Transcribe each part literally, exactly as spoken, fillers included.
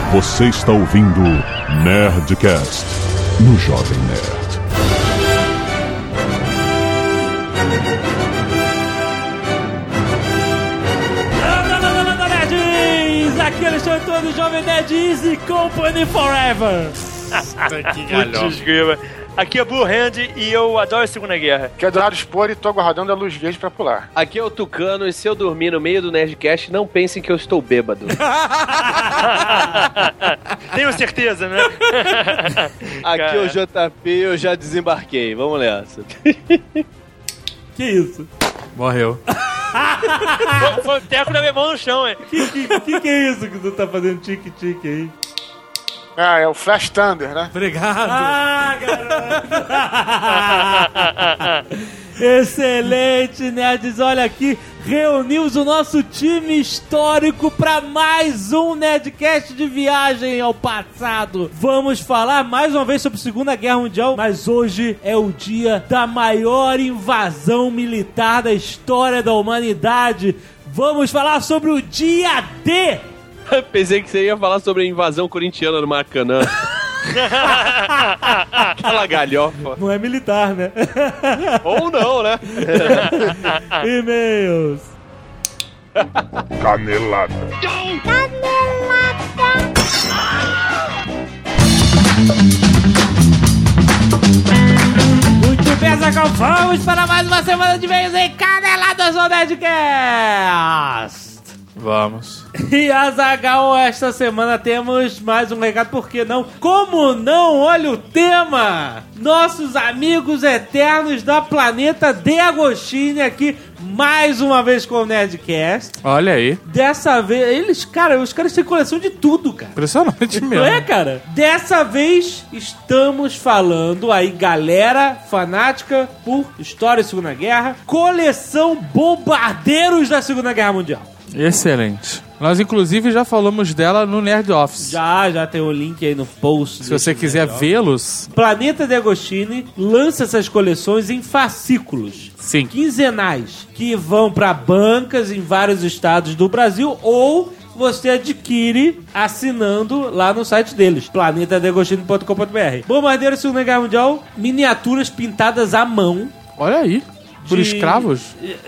Você está ouvindo Nerdcast no Jovem Nerd. Aqui eles estão todos Jovem Nerd Easy Company Forever. Putz, grima. Aqui é Blue Hand e eu adoro a Segunda Guerra. Aqui é Dourado Spor e tô aguardando a luz verde pra pular. Aqui é o Tucano e se eu dormir no meio do Nerdcast, não pensem que eu estou bêbado. Tenho certeza, né? Aqui Cara. é o J P e eu já desembarquei. Vamos nessa. Que isso? Morreu. Foi, foi o teco da minha mão no chão, hein? Que que, que que é isso que tu tá fazendo tique-tique aí? Ah, é o Flash Thunder, né? Obrigado. Ah, garoto! Excelente, nerds! Olha aqui, reunimos o nosso time histórico para mais um Nerdcast de viagem ao passado. Vamos falar mais uma vez sobre a Segunda Guerra Mundial, mas hoje é o dia da maior invasão militar da história da humanidade. Vamos falar sobre o dia D! Pensei que você ia falar sobre a invasão corintiana no Maracanã. Aquela galhofa. Não é militar, né? Ou não, né? E-mails. Canelada. Muito bem, Zagal, vamos para mais uma semana de e-mails em Caneladas no Nerdcast. Vamos. E Azaghal, esta semana temos mais um recado, por que não? Como não? Olha o tema! Nossos amigos eternos da Planeta De Agostini aqui, mais uma vez com o Nerdcast. Olha aí. Dessa vez, eles, cara, os caras têm coleção de tudo, cara. Impressionante mesmo. Não é, cara? Dessa vez, estamos falando aí, galera fanática por História da Segunda Guerra, coleção Bombardeiros da Segunda Guerra Mundial. Excelente. Nós, inclusive, já falamos dela no Nerd Office. Já, já tem o link aí no post. Se você quiser vê-los... Planeta De Agostini lança essas coleções em fascículos. Sim. Quinzenais. Que vão para bancas em vários estados do Brasil ou você adquire assinando lá no site deles. planeta de agostini ponto com ponto b r. Bombardeiro Segunda Guerra Mundial. Miniaturas pintadas à mão. Olha aí. Por De- escravos?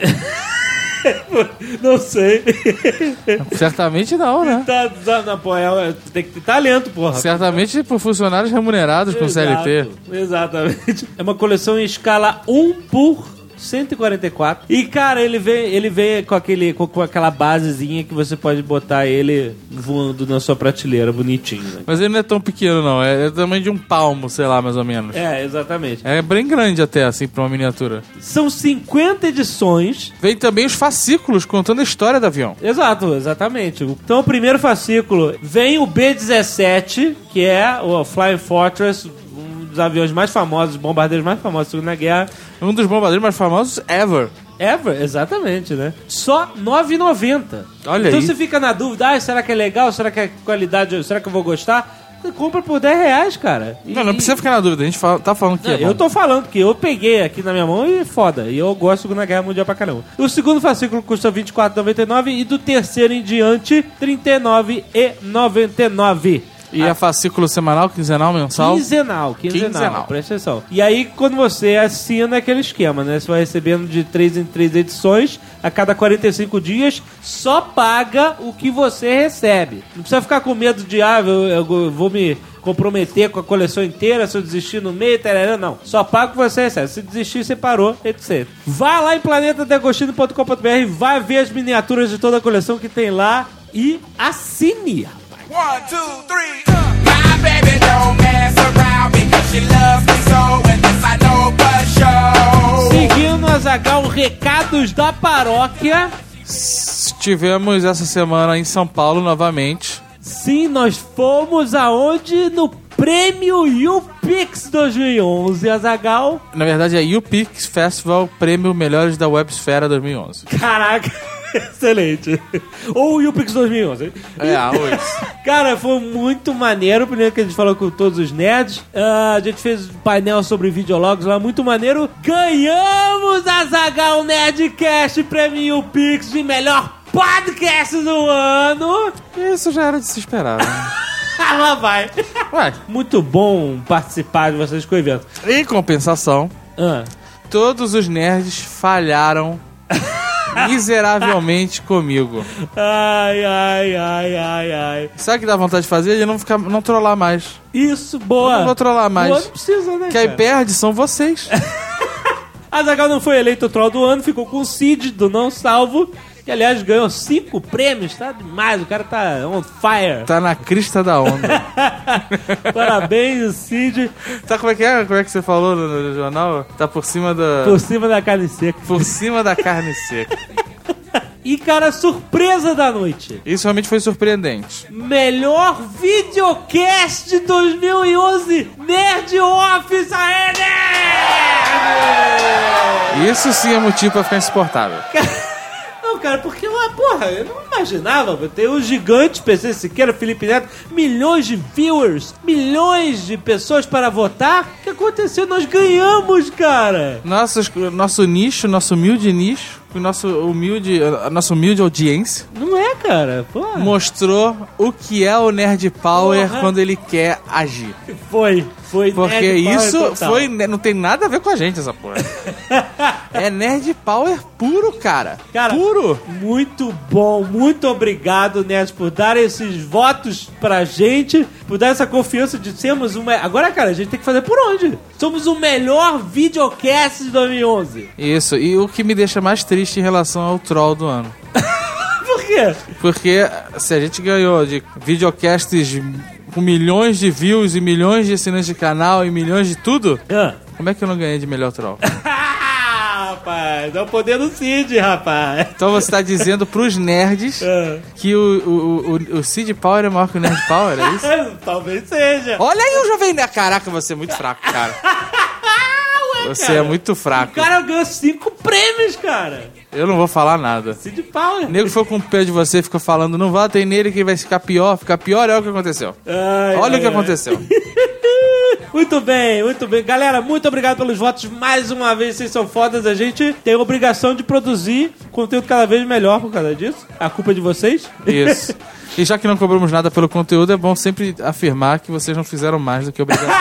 Não sei. Certamente não, né? Tá, tá, não, pô, é, tem que ter talento, porra. Certamente por funcionários remunerados com C L T. Exato, exatamente. É uma coleção em escala um por cento e quarenta e quatro. E, cara, ele vem, ele vem com, aquele, com, com aquela basezinha que você pode botar ele voando na sua prateleira, bonitinho. Né? Mas ele não é tão pequeno, não. É, é do tamanho de um palmo, sei lá, mais ou menos. É, exatamente. É bem grande até, assim, pra uma miniatura. São cinquenta edições. Vem também os fascículos contando a história do avião. Exato, exatamente. Então, o primeiro fascículo vem o B dezessete, que é o Flying Fortress, um dos aviões mais famosos, os bombardeiros mais famosos da Segunda Guerra. Um dos bombardeiros mais famosos ever. Ever, exatamente, né? Só nove reais e noventa centavos. Olha então aí. você fica na dúvida, ah, será que é legal? Será que é qualidade? Será que eu vou gostar? Você compra por dez reais, cara. E- Não, não precisa ficar na dúvida. A gente fala, tá falando que Não, é bom. eu tô falando que eu peguei aqui na minha mão e foda. E eu gosto da Segunda Guerra Mundial pra caramba. O segundo fascículo custa vinte e quatro reais e noventa e nove centavos e do terceiro em diante, trinta e nove reais e noventa e nove centavos. E é fascículo semanal, quinzenal, mensal? Quinzenal, quinzenal, Quinzenal. presta atenção. E aí, quando você assina, é aquele esquema, né? Você vai recebendo de três em três edições, a cada quarenta e cinco dias, só paga o que você recebe. Não precisa ficar com medo de, ah, eu, eu vou me comprometer com a coleção inteira, se eu desistir no meio, tarará, não. Só paga o que você recebe. Se desistir, você parou, etcétera. Vá lá em planeta de agostini ponto com ponto b r, vai ver as miniaturas de toda a coleção que tem lá e assine. One, two, three, uh. My baby don't mess around because she loves me so, and this I know for sure. Seguindo, Azaghal, recados da paróquia. Estivemos essa semana em São Paulo novamente. Sim, nós fomos aonde? No Prêmio YouPix dois mil e onze, Azaghal. Na verdade é YouPix Festival Prêmio Melhores da Websfera dois mil e onze. Caraca, excelente. Ou o YouPix dois mil e onze. É, hoje. Cara, foi muito maneiro. Primeiro que a gente falou com todos os nerds. Ah, a gente fez um painel sobre videologs lá, muito maneiro. Ganhamos, Azaghal, Nerdcast Prêmio YouPix de melhor podcast do ano. Isso já era de se esperar, né? Lá vai. Ué, Muito bom participar de vocês com o evento. em compensação, Ah. todos os nerds falharam miseravelmente comigo. Ai, ai, ai, ai, ai. Sabe o que dá vontade de fazer? De não, ficar, não trollar mais. Isso, Eu boa. não vou trollar mais. Boa, não precisa, né, Que aí cara? perde são vocês. Azaghal não foi eleito o troll do ano, ficou com o Cid do Não Salvo, que aliás ganhou cinco prêmios, tá demais, o cara tá on fire. Tá na crista da onda. Parabéns, Cid, Tá, como é que é? Como é que você falou no, no jornal? Tá por cima da... por cima da carne seca. Por cima da carne seca. E, cara, surpresa da noite. Isso realmente foi surpreendente. Melhor videocast dois mil e onze, Nerd Office, aê, nerd! Isso sim é motivo pra ficar insuportável. Não, cara, porque, ah, porra, eu não imaginava. Tem o gigante P C Siqueira, Felipe Neto, milhões de viewers, milhões de pessoas para votar. O que aconteceu? Nós ganhamos, cara. Nosso, nosso nicho, nosso humilde nicho, o nosso humilde, a nossa humilde audiência Não é, cara? Porra. mostrou o que é o Nerd Power Porra. quando ele quer agir. Foi, foi. Porque Nerd Power isso total. foi. Não tem nada a ver com a gente, essa porra. É Nerd Power puro, cara. Cara, Puro. muito bom, muito obrigado, Nerd, por dar esses votos pra gente, por dar essa confiança de sermos uma... Agora, cara, a gente tem que fazer por onde? Somos o melhor videocast de dois mil e onze. Isso, e o que me deixa mais triste em relação ao troll do ano. Por quê? Porque se a gente ganhou de videocasts com milhões de views e milhões de assinantes de canal e milhões de tudo, Ah. como é que eu não ganhei de melhor troll? Rapaz, é o poder do Cid, rapaz. Então você tá dizendo pros nerds Ah. que o, o, o, o Cid Power é maior que o Nerd Power, é isso? Talvez seja. Olha aí o Jovem Nerd. Caraca, você é muito fraco, cara. Você cara. é muito O fraco. cara ganhou cinco prêmios, cara. Eu não vou falar nada. Cid Power. O nego foi com o pé de você e ficou falando, não votem nele que vai ficar pior. Ficar pior é o que aconteceu. Ai, Olha ai, o que ai. aconteceu. Muito bem, muito bem. Galera, muito obrigado pelos votos. Mais uma vez, vocês são fodas. A gente tem a obrigação de produzir conteúdo cada vez melhor por causa disso. A culpa é de vocês. Isso. E já que não cobramos nada pelo conteúdo, é bom sempre afirmar que vocês não fizeram mais do que obrigação.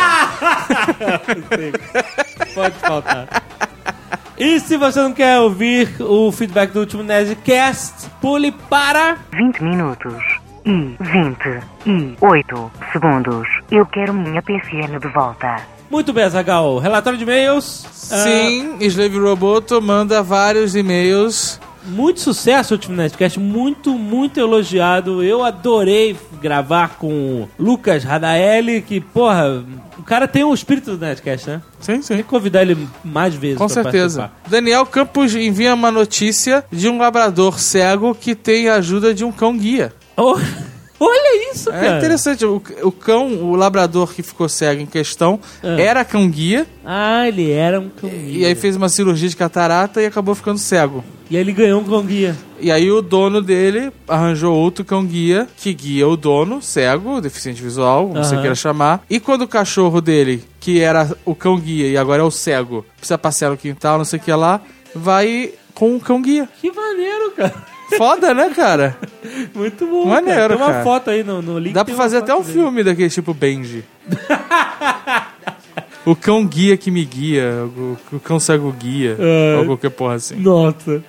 Sim. Pode faltar. E se você não quer ouvir o feedback do último Nerdcast, pule para... vinte minutos e vinte e oito segundos. Eu quero minha P C N de volta. Muito bem, Azaghal. Relatório de e-mails. Sim, Slave Roboto manda vários e-mails. Muito sucesso o último Nerdcast, muito, muito elogiado. Eu adorei gravar com o Lucas Radaeli, que, porra, o cara tem o espírito do Nerdcast, né? Sim, Tem sim. que convidar ele mais vezes. Com pra certeza. participar. Daniel Campos envia uma notícia de um labrador cego que tem a ajuda de um cão-guia. Oh, olha isso, cara. É interessante, o, o cão, o labrador que ficou cego em questão, Ah. era cão-guia, Ah, ele era um cão guia. e aí fez uma cirurgia de catarata e acabou ficando cego. E aí ele ganhou um cão guia. E aí o dono dele arranjou outro cão-guia que guia o dono, cego, deficiente visual, como você Aham. queira chamar. E quando o cachorro dele, que era o cão-guia e agora é o cego, precisa passear no quintal, não sei o que lá, vai com o cão-guia. Que maneiro, cara. Foda, né, cara? Muito bom, Maneiro, cara. Tem uma cara. foto aí no, no link. Dá tem pra uma fazer até foto um dele. filme daquele tipo Benji. O cão guia que me guia, o, o cão cego guia, É. ou qualquer porra assim. Nossa.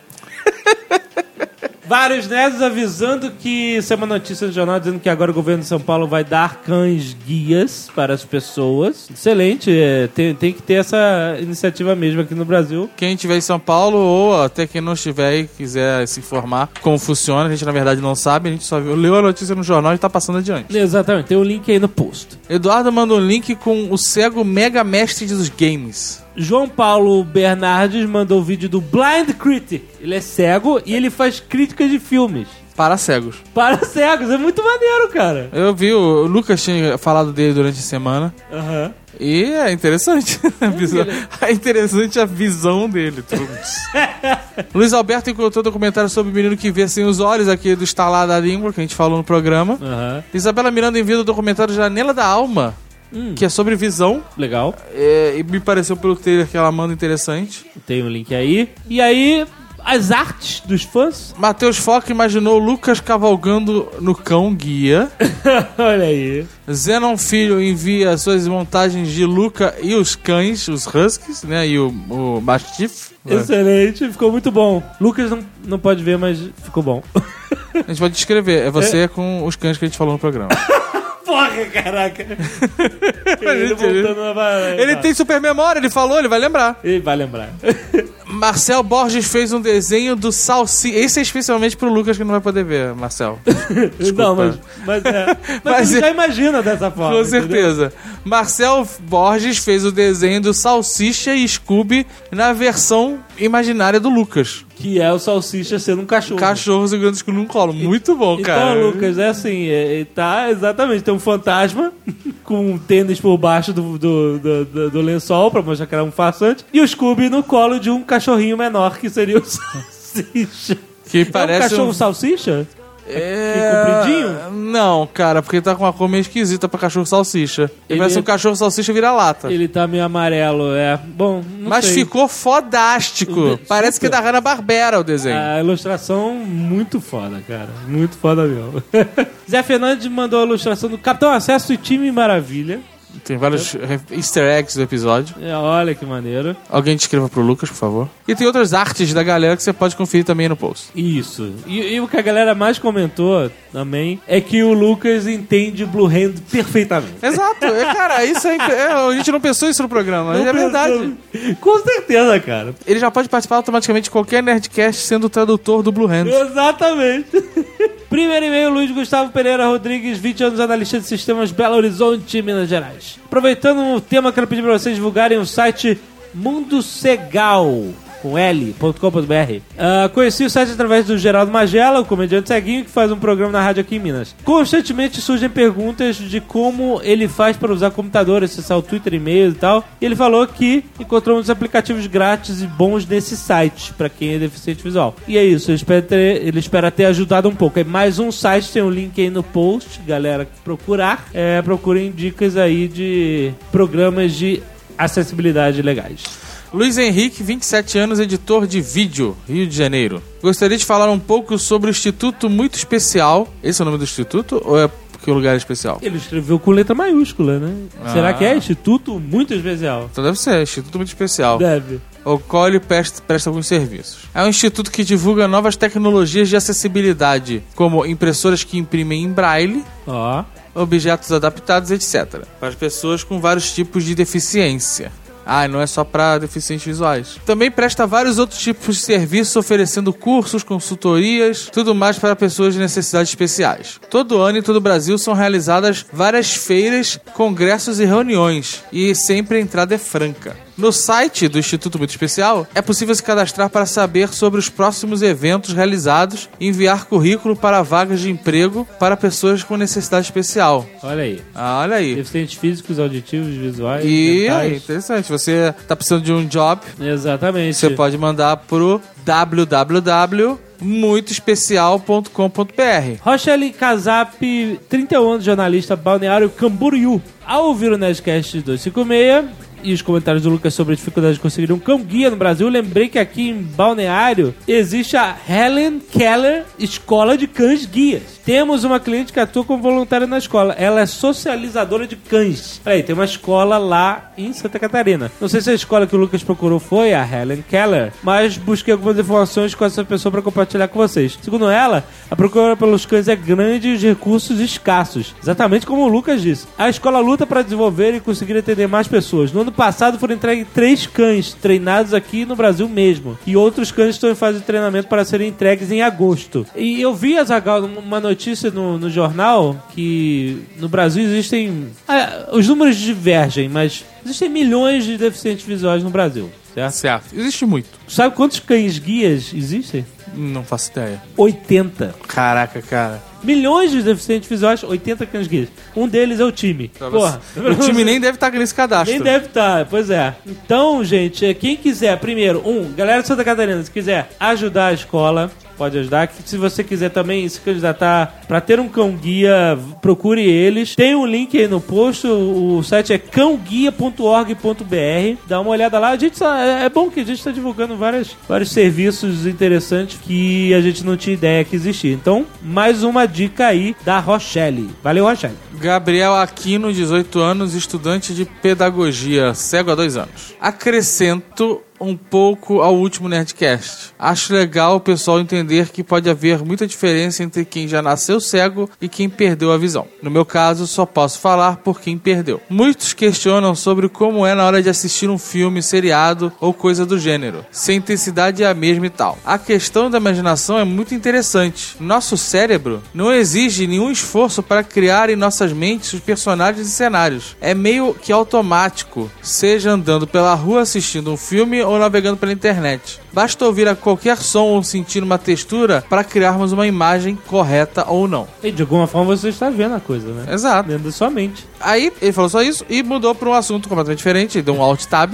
Vários nerds avisando que isso é uma notícia no jornal dizendo que agora o governo de São Paulo vai dar cães guias para as pessoas. Excelente, é, tem, tem que ter essa iniciativa mesmo aqui no Brasil. Quem estiver em São Paulo ou até quem não estiver e quiser se informar como funciona, a gente na verdade não sabe, a gente só viu, leu a notícia no jornal e tá passando adiante. Exatamente, tem um link aí no post. Eduardo manda um link com o cego mega mestre dos games. João Paulo Bernardes mandou o vídeo do Blind Critic. Ele é cego e ele faz críticas de filmes. Para cegos. Para cegos, é muito maneiro, cara. Eu vi, o Lucas tinha falado dele durante a semana. Aham. E é interessante. A visão, é interessante a visão dele. Luiz Alberto encontrou documentário sobre o menino que vê sem os olhos aqui do Estalar da Língua, que a gente falou no programa. Aham. Isabela Miranda envia o documentário Janela da Alma, Hum. que é sobre visão. Legal. É, e me pareceu pelo trailer que ela manda interessante. Tem um link aí. E aí, as artes dos fãs. Matheus Foca imaginou Lucas cavalgando no cão guia. Olha aí. Zenon Filho envia suas montagens de Luca e os cães, os huskies, né? E o, o Mastiff. Excelente, ficou muito bom. Lucas não, não pode ver, mas ficou bom. A gente pode descrever. É você é. com os cães que a gente falou no programa. Porra, caraca. Ele, voltando na... ele tem super memória, ele falou, ele vai lembrar. Ele vai lembrar. Marcel Borges fez um desenho do Salsicha. Esse é especialmente pro Lucas que não vai poder ver, Marcel. Desculpa. Não, mas, mas, é, mas, mas ele já imagina dessa forma. Com certeza. Entendeu? Marcel Borges fez o desenho do Salsicha e Scooby na versão imaginária do Lucas. Que é o Salsicha sendo um cachorro. Cachorro segurando o Scooby num colo. Muito bom, então, cara. Então, Lucas, é assim, é, tá exatamente, tem um fantasma com um tênis por baixo do, do, do, do, do lençol pra mostrar que era um farsante e o Scooby no colo de um cachorrinho menor que seria o Salsicha. Que parece é um cachorro um... salsicha? É... compridinho? Não, cara, porque ele tá com uma cor meio esquisita pra cachorro salsicha. Ele, ele parece um cachorro salsicha vira-lata. Ele tá meio amarelo, é. Bom, não Mas sei. ficou fodástico. De... Parece Super. que é da Hanna-Barbera o desenho. A ilustração muito foda, cara. Muito foda mesmo. Zé Fernandes mandou a ilustração do Capitão Acesso e Time Maravilha. Tem vários easter eggs do episódio. É, olha que maneiro. Alguém te escreva pro Lucas, por favor. E tem outras artes da galera que você pode conferir também no post. Isso. E, e o que a galera mais comentou também é que o Lucas entende Blue Hand perfeitamente. Exato. É, cara, isso é, é... A gente não pensou isso no programa, mas é verdade. Com certeza, cara. Ele já pode participar automaticamente de qualquer Nerdcast sendo o tradutor do Blue Hand. Exatamente. Primeiro e-mail, Luiz Gustavo Pereira Rodrigues, vinte anos, analista de sistemas, Belo Horizonte, Minas Gerais. Aproveitando o tema, quero pedir para vocês divulgarem o site Mundo Segal, com L ponto com ponto B R. Uh, conheci o site através do Geraldo Magela, o comediante ceguinho que faz um programa na rádio aqui em Minas. Constantemente surgem perguntas de como ele faz para usar computador, acessar o Twitter, e-mail e tal. E ele falou que encontrou uns aplicativos grátis e bons nesse site, para quem é deficiente visual. E é isso, ele espera ter, ele espera ter ajudado um pouco. É mais um site, tem um link aí no post, galera que procurar. É, procurem dicas aí de programas de acessibilidade legais. Luiz Henrique, vinte e sete anos, editor de vídeo, Rio de Janeiro. Gostaria de falar um pouco sobre o Instituto Muito Especial. Esse é o nome do instituto ou é porque o lugar é especial? Ele escreveu com letra maiúscula, né? Ah. Será que é Instituto Muito Especial? Então deve ser, Instituto Muito Especial. Deve. O qual ele presta, presta alguns serviços. É um instituto que divulga novas tecnologias de acessibilidade, como impressoras que imprimem em braille, ó, objetos adaptados, etcétera, para as pessoas com vários tipos de deficiência. Ah, não é só para deficientes visuais. Também presta vários outros tipos de serviços, oferecendo cursos, consultorias, tudo mais para pessoas de necessidades especiais. Todo ano em todo o Brasil são realizadas várias feiras, congressos e reuniões, e sempre a entrada é franca. No site do Instituto Muito Especial, é possível se cadastrar para saber sobre os próximos eventos realizados e enviar currículo para vagas de emprego para pessoas com necessidade especial. Olha aí. Ah, olha aí. Deficientes físicos, auditivos, visuais, e mentais. É interessante. Você está precisando de um job. Exatamente. Você pode mandar pro w w w ponto muito especial ponto com ponto b r. Rochelle Casap, trinta e um anos, jornalista, Balneário Camboriú. Ao ouvir o Nerdcast duzentos e cinquenta e seis e os comentários do Lucas sobre a dificuldade de conseguir um cão-guia no Brasil, lembrei que aqui em Balneário existe a Helen Keller Escola de Cães Guias. Temos uma cliente que atua como voluntária na escola. Ela é socializadora de cães. Peraí, tem uma escola lá em Santa Catarina. Não sei se a escola que o Lucas procurou foi a Helen Keller, mas busquei algumas informações com essa pessoa para compartilhar com vocês. Segundo ela, a procura pelos cães é grande e os recursos escassos. Exatamente como o Lucas disse. A escola luta para desenvolver e conseguir atender mais pessoas. No ano passado foram entregues três cães treinados aqui no Brasil mesmo. E outros cães estão em fase de treinamento para serem entregues em agosto. E eu vi, Azaghal, uma notícia no, no jornal que no Brasil existem... Ah, os números divergem, mas existem milhões de deficientes visuais no Brasil. Certo? Certo. Existe muito. Sabe quantos cães guias existem? Não faço ideia. oitenta. Caraca, cara. Milhões de deficientes visuais, oitenta cães guias. Um deles é o time. Porra. O time nem deve estar nesse cadastro. Nem deve estar, pois é. Então, gente, quem quiser, primeiro, um, galera de Santa Catarina, se quiser ajudar a escola, pode ajudar. Que se você quiser também se candidatar pra ter um cão-guia, procure eles. Tem um link aí no post, o site é cão guia ponto org ponto b r. Dá uma olhada lá. A gente só, é bom que a gente tá divulgando várias, vários serviços interessantes que a gente não tinha ideia que existia. Então, mais uma dica aí da Rochelle. Valeu, Rochelle. Gabriel Aquino, dezoito anos, estudante de pedagogia, cego há dois anos. Acrescento um pouco ao último Nerdcast. Acho legal o pessoal entender que pode haver muita diferença entre quem já nasceu cego e quem perdeu a visão. No meu caso, só posso falar por quem perdeu. Muitos questionam sobre como é na hora de assistir um filme, seriado ou coisa do gênero. Se a intensidade é a mesma e tal. A questão da imaginação é muito interessante. Nosso cérebro não exige nenhum esforço para criar em nossas mentes os personagens e cenários. É meio que automático, seja andando pela rua assistindo um filme ou navegando pela internet. Basta ouvir a qualquer som ou sentir uma textura para criarmos uma imagem correta ou não. E de alguma forma você está vendo a coisa, né? Exato. Dentro da sua mente. Aí ele falou só isso e mudou para um assunto completamente diferente. Ele deu um alt tab.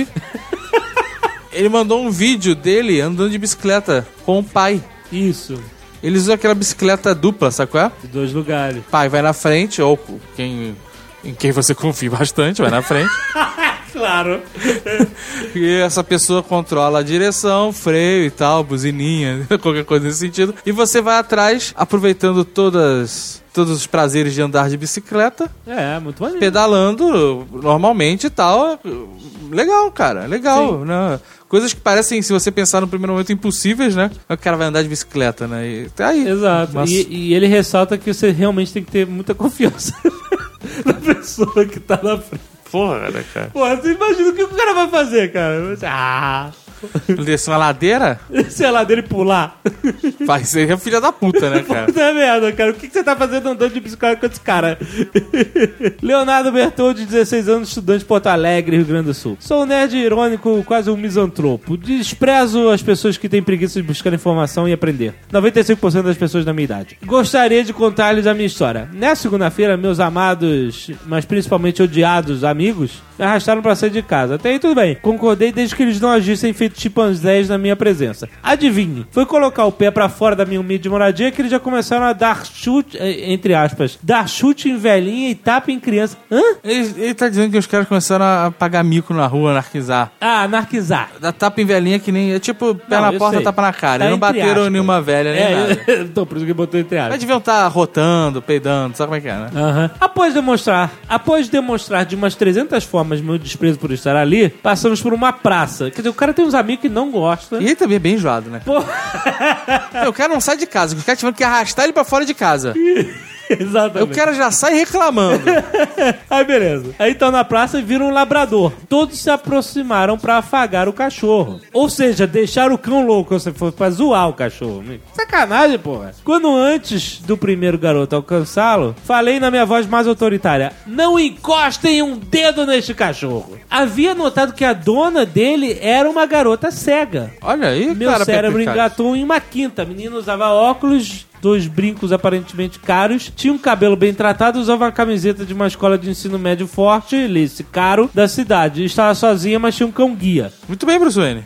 Ele mandou um vídeo dele andando de bicicleta com o pai. Isso. Eles usam aquela bicicleta dupla, sabe qual é? De dois lugares. Pai vai na frente, ou quem, em quem você confia bastante vai na frente. Claro. E essa pessoa controla a direção, freio e tal, buzininha, qualquer coisa nesse sentido. E você vai atrás, aproveitando todas... todos os prazeres de andar de bicicleta. É, muito maneiro. Pedalando normalmente e tal. Legal, cara. Legal, né? Coisas que parecem, se você pensar no primeiro momento, impossíveis, né? O cara vai andar de bicicleta, né? E tá aí. Exato. Mas... E, e ele ressalta que você realmente tem que ter muita confiança na pessoa que tá na frente. Porra, né, cara? Porra, você imagina o que o cara vai fazer, cara? Você, ah... Descer uma ladeira? Descer a ladeira e pular. Vai ser filha da puta, né, cara? Puta merda, cara. O que você tá fazendo andando de bicicleta com esse cara? Leonardo Bertoldi, dezesseis anos, estudante de Porto Alegre, Rio Grande do Sul. Sou um nerd irônico, quase um misantropo. Desprezo as pessoas que têm preguiça de buscar informação e aprender. noventa e cinco por cento das pessoas da minha idade. Gostaria de contar-lhes a minha história. Nessa segunda-feira, meus amados, mas principalmente odiados amigos, me arrastaram pra sair de casa. Até aí tudo bem. Concordei desde que eles não agissem feito chimpanzés na minha presença. Adivinhe, foi colocar o pé pra fora da minha humilde moradia que eles já começaram a dar chute, entre aspas, dar chute em velhinha e tapa em criança. Hã? Ele, ele tá dizendo que os caras começaram a pagar mico na rua, anarquizar. Ah, anarquizar. Da tapa em velhinha que nem... É tipo, pé Não, na eu porta, sei. tapa na cara. Tá Eles não entre bateram aspas. nenhuma velha, nem É, nada. então por isso que botou entre aspas. Mas deviam estar rotando, peidando, sabe como é que é, né? Uhum. Após demonstrar, após demonstrar de umas trezentas formas meu desprezo por estar ali, passamos por uma praça. Quer dizer, o cara tem uns amigos que não gostam. E ele também é bem enjoado, né? Pô. O cara não sai de casa, os caras tiveram que arrastar ele pra fora de casa. Exatamente. O cara já sai reclamando. Aí beleza. Aí estão na praça e viram um labrador. Todos se aproximaram pra afagar o cachorro. Ou seja, deixaram o cão louco, se for pra zoar o cachorro. Sacanagem, porra. Quando antes do primeiro garoto alcançá-lo, falei na minha voz mais autoritária: não encostem um dedo neste cachorro. Havia notado que a dona dele era uma garota cega. Olha aí, Meu cara. cérebro perpicaz. engatou em uma quinta. A menina usava óculos, dois brincos aparentemente caros, tinha um cabelo bem tratado, usava uma camiseta de uma escola de ensino médio forte, esse caro, da cidade. Estava sozinha, mas tinha um cão-guia. Muito bem, Bruce Wayne.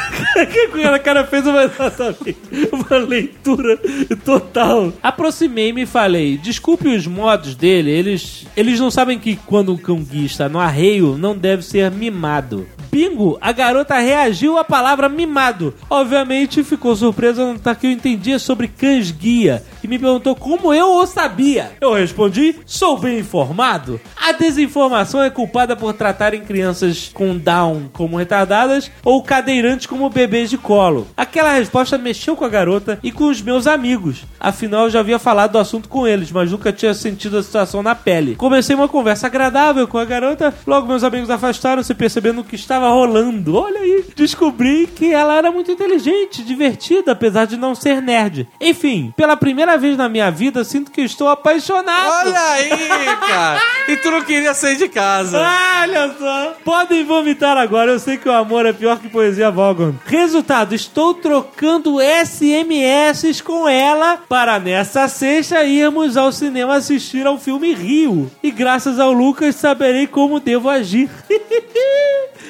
O cara fez uma, exatamente, uma leitura total. Aproximei-me e falei: desculpe os modos dele, eles, eles não sabem que quando um cão-guia está no arreio, não deve ser mimado. Bingo! A garota reagiu à palavra mimado. Obviamente ficou surpresa ao notar que eu entendia sobre cães-guia e me perguntou como eu o sabia. Eu respondi: sou bem informado. A desinformação é culpada por tratarem crianças com Down como retardadas ou cadeirantes como bebês de colo. Aquela resposta mexeu com a garota e com os meus amigos. Afinal, eu já havia falado do assunto com eles, mas nunca tinha sentido a situação na pele. Comecei uma conversa agradável com a garota, logo meus amigos afastaram-se percebendo o que estava rolando. Olha aí, descobri que ela era muito inteligente, divertida, apesar de não ser nerd. Enfim, pela primeira vez na minha vida, sinto que estou apaixonado. Olha aí, cara. E tu não queria sair de casa. Olha só. Podem vomitar agora, eu sei que o amor é pior que poesia Vogon. Resultado, estou trocando S M S com ela para nessa sexta irmos ao cinema assistir ao filme Rio. E graças ao Lucas saberei como devo agir.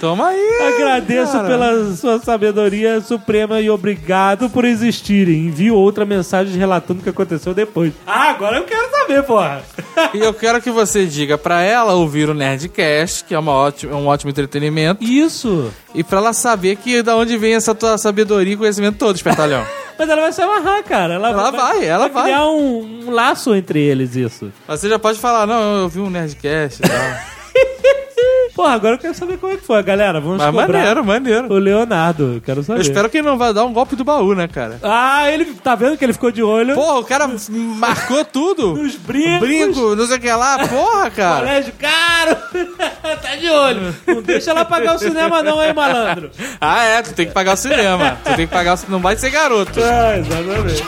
Toma aí. Agradeço cara. pela sua sabedoria suprema e obrigado por existirem. Envio outra mensagem relatando o que aconteceu depois. Ah, agora eu quero saber, porra. E eu quero que você diga pra ela ouvir o Nerdcast, que é uma ótima, um ótimo entretenimento. Isso. E pra ela saber que da onde vem essa tua sabedoria e conhecimento todo, espertalhão. Mas ela vai se amarrar, cara. Ela, Ela vai, ela vai. criar um, um laço entre eles, isso. Você já pode falar, não, eu vi um Nerdcast e tal. Porra, agora eu quero saber como é que foi, galera. Vamos Mas cobrar maneiro, maneiro. o Leonardo. Eu quero saber. Eu espero que ele não vai dar um golpe do baú, né, cara? Ah, ele tá vendo que ele ficou de olho Porra, o cara marcou tudo. nos brincos. Brinco, não sei o que lá. Porra, cara. Colégio caro. Tá de olho. Não deixa ela pagar o cinema não, hein, malandro. Ah, é, tu tem que pagar o cinema. Tu tem que pagar o cinema. Não vai ser garoto. Ah, exatamente.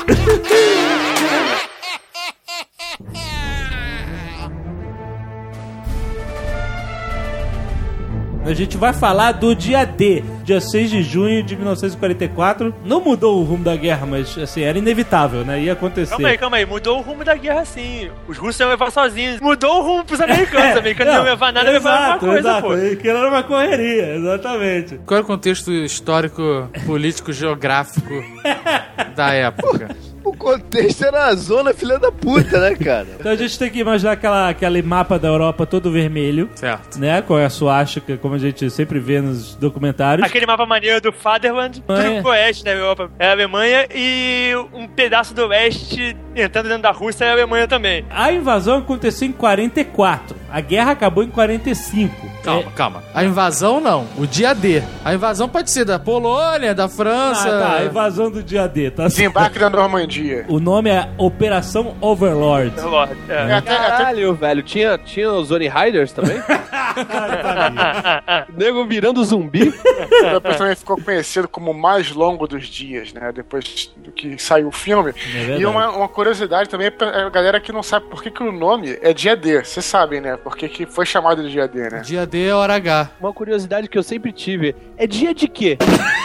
A gente vai falar do dia D, dia seis de junho de mil novecentos e quarenta e quatro. Não mudou o rumo da guerra, mas assim, era inevitável, né? Ia acontecer. Calma aí, calma aí. Mudou o rumo da guerra, sim. Os russos iam levar sozinhos. Mudou o rumo pros americanos. Os americanos não iam levar nada, iam levar alguma coisa, exato. pô. Aquilo era uma correria, exatamente. Qual é o contexto histórico, político, geográfico da época? O contexto era a zona filha da puta, né, cara? Então a gente tem que imaginar aquela, aquele mapa da Europa todo vermelho. Certo. Né? Com a suástica, como a gente sempre vê nos documentários. Aquele mapa maneiro do Fatherland, tudo É. pro oeste da Europa é a Alemanha, e um pedaço do oeste entrando dentro da Rússia é a Alemanha também. A invasão aconteceu em quarenta e quatro. A guerra acabou em quarenta e cinco. Calma, É... calma. A invasão não. O dia D. A invasão pode ser da Polônia, da França. Ah, tá. A invasão do dia D, tá? Desembarque da Normandia. O nome é Operação Overlord. Lord, É, é. até, até, Caralho, velho. Tinha, tinha os Zone Riders também? Nego virando zumbi. depois também ficou conhecido como o mais longo dos dias, né? Depois do que saiu o filme. verdade. E uma, uma curiosidade também, pra galera que não sabe por que, que o nome é dia D. Vocês sabem, né? Por que, que foi chamado de dia D, né? Dia D é hora H. Uma curiosidade que eu sempre tive. É dia de quê?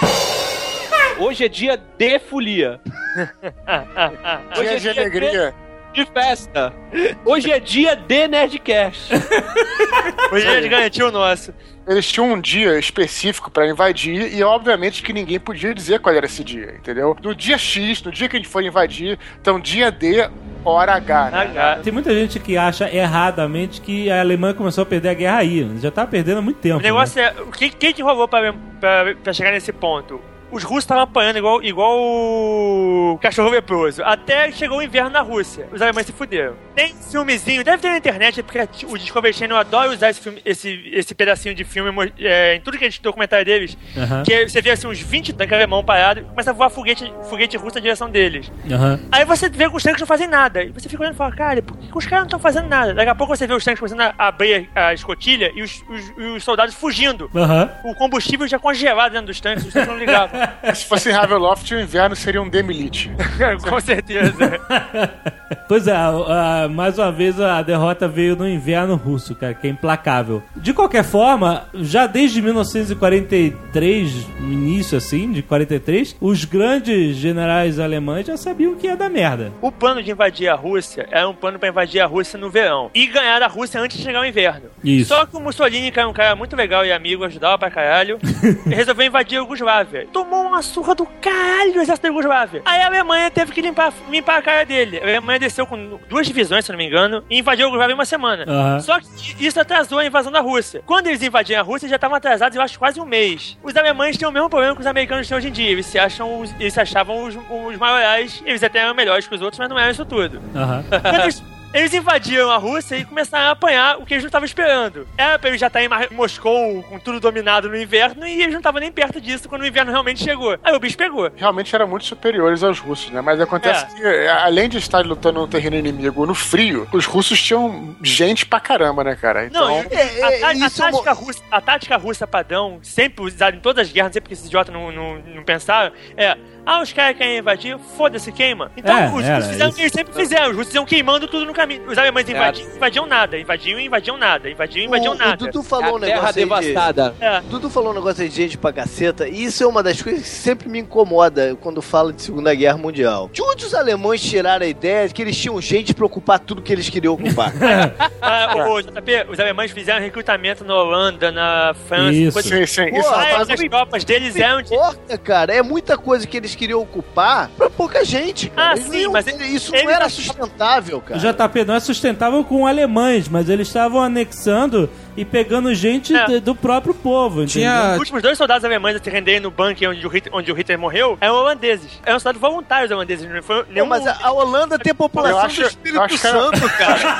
Hoje é dia de folia. Hoje Dia é de alegria. de festa. Hoje é dia de Nerdcast. Hoje é de garantir o nosso. Eles tinham um dia específico pra invadir e obviamente que ninguém podia dizer qual era esse dia, entendeu? No dia X, no dia que a gente for invadir, então dia D, hora H, né? H. Tem muita gente que acha erradamente que a Alemanha começou a perder a guerra aí. Já tá perdendo há muito tempo. O negócio é, o que, que que rolou pra, pra, pra chegar nesse ponto? Os russos estavam apanhando igual, igual o cachorro leproso. Até chegou o inverno na Rússia. Os alemães se fuderam. Tem filmezinho, deve ter na internet, porque o Discovery Channel adora usar esse, filme, esse, esse pedacinho de filme é, em tudo que é documentário deles. Uhum. Que você vê assim, uns vinte tanques alemão parados e começa a voar foguete, foguete russo na direção deles. Uhum. Aí você vê que os tanques não fazem nada. E você fica olhando e fala, cara, por que os caras não estão fazendo nada? Daqui a pouco você vê os tanques começando a abrir a escotilha e os, os, os soldados fugindo. Uhum. O combustível já congelado dentro dos tanques, os tanques não ligavam. Se fosse em Haveloft, o inverno seria um Demilite. Com certeza. Pois é, a- a- mais uma vez a derrota veio no inverno russo, cara, que é implacável. De qualquer forma, já desde mil novecentos e quarenta e três, no início assim, de quarenta e três, os grandes generais alemães já sabiam que ia dar merda. O plano de invadir a Rússia era um plano pra invadir a Rússia no verão e ganhar a Rússia antes de chegar o inverno. Isso. Só que o Mussolini, que era um cara muito legal e amigo, ajudava pra caralho, resolveu invadir a Yugoslávia. Tomou uma surra do caralho do exército da Yugoslávia. Aí a Alemanha teve que limpar, limpar a cara dele. A Alemanha desceu com duas divisões, se não me engano, e invadiu a Yugoslávia em uma semana. Aham. Só que isso atrasou a invasão da Rússia. Quando eles invadiram a Rússia, já estavam atrasados, eu acho, quase um mês. Os alemães têm o mesmo problema que os americanos têm hoje em dia. Eles se, acham, os- eles se achavam os, os maiorais, eles até eram melhores que os outros, mas não eram isso tudo. Aham. Quando eles, eles invadiram a Rússia e começaram a apanhar o que eles não estavam esperando. Era pra eles já estarem em Mar- Moscou com tudo dominado no inverno e eles não estavam nem perto disso quando o inverno realmente chegou. Aí o bicho pegou. Realmente eram muito superiores aos russos, né? Mas acontece É. que, além de estar lutando no terreno inimigo no frio, os russos tinham gente pra caramba, né, cara? Então, Não, é, a, a- a isso é uma- tática russa, a tática russa padrão, sempre usada em todas as guerras, não sei porque esses idiotas não, não, não pensaram, é: ah, os caras querem invadir, foda-se, queima. Então, É, os era russos fizeram o isso. que eles sempre fizeram, os russos iam queimando tudo no caminho. Os alemães invadiam, invadiam nada, invadiam, invadiam nada, invadiam, invadiam O, nada. o Dudu falou um A terra negócio aí devastada. de... É. Dudu falou um negócio aí de gente pra caceta, e isso é uma das coisas que sempre me incomoda quando fala de Segunda Guerra Mundial. De onde os alemães tiraram a ideia de que eles tinham gente pra ocupar tudo que eles queriam ocupar? Ah, o, J P, os alemães fizeram recrutamento na Holanda, na França. Isso. coisa- Sim, sim. Isso Pô, faz Várias das tropas deles Não eram de... importa, cara, é muita coisa que eles queriam ocupar pra pouca gente, cara. Ah, Eles não sim, iam- mas isso eles não era ach- sustentável, O cara. J P não é sustentável com alemães, mas eles estavam anexando e pegando gente É. de- do próprio povo, entendeu? Tinha, Os últimos dois soldados alemães a se renderem no bunker onde o Hitler, onde o Hitler morreu eram holandeses. Eram soldados voluntários holandeses. Não foi Pô, nenhum... mas a, a Holanda tem a população Eu acho- do eu Espírito acho que era- Santo,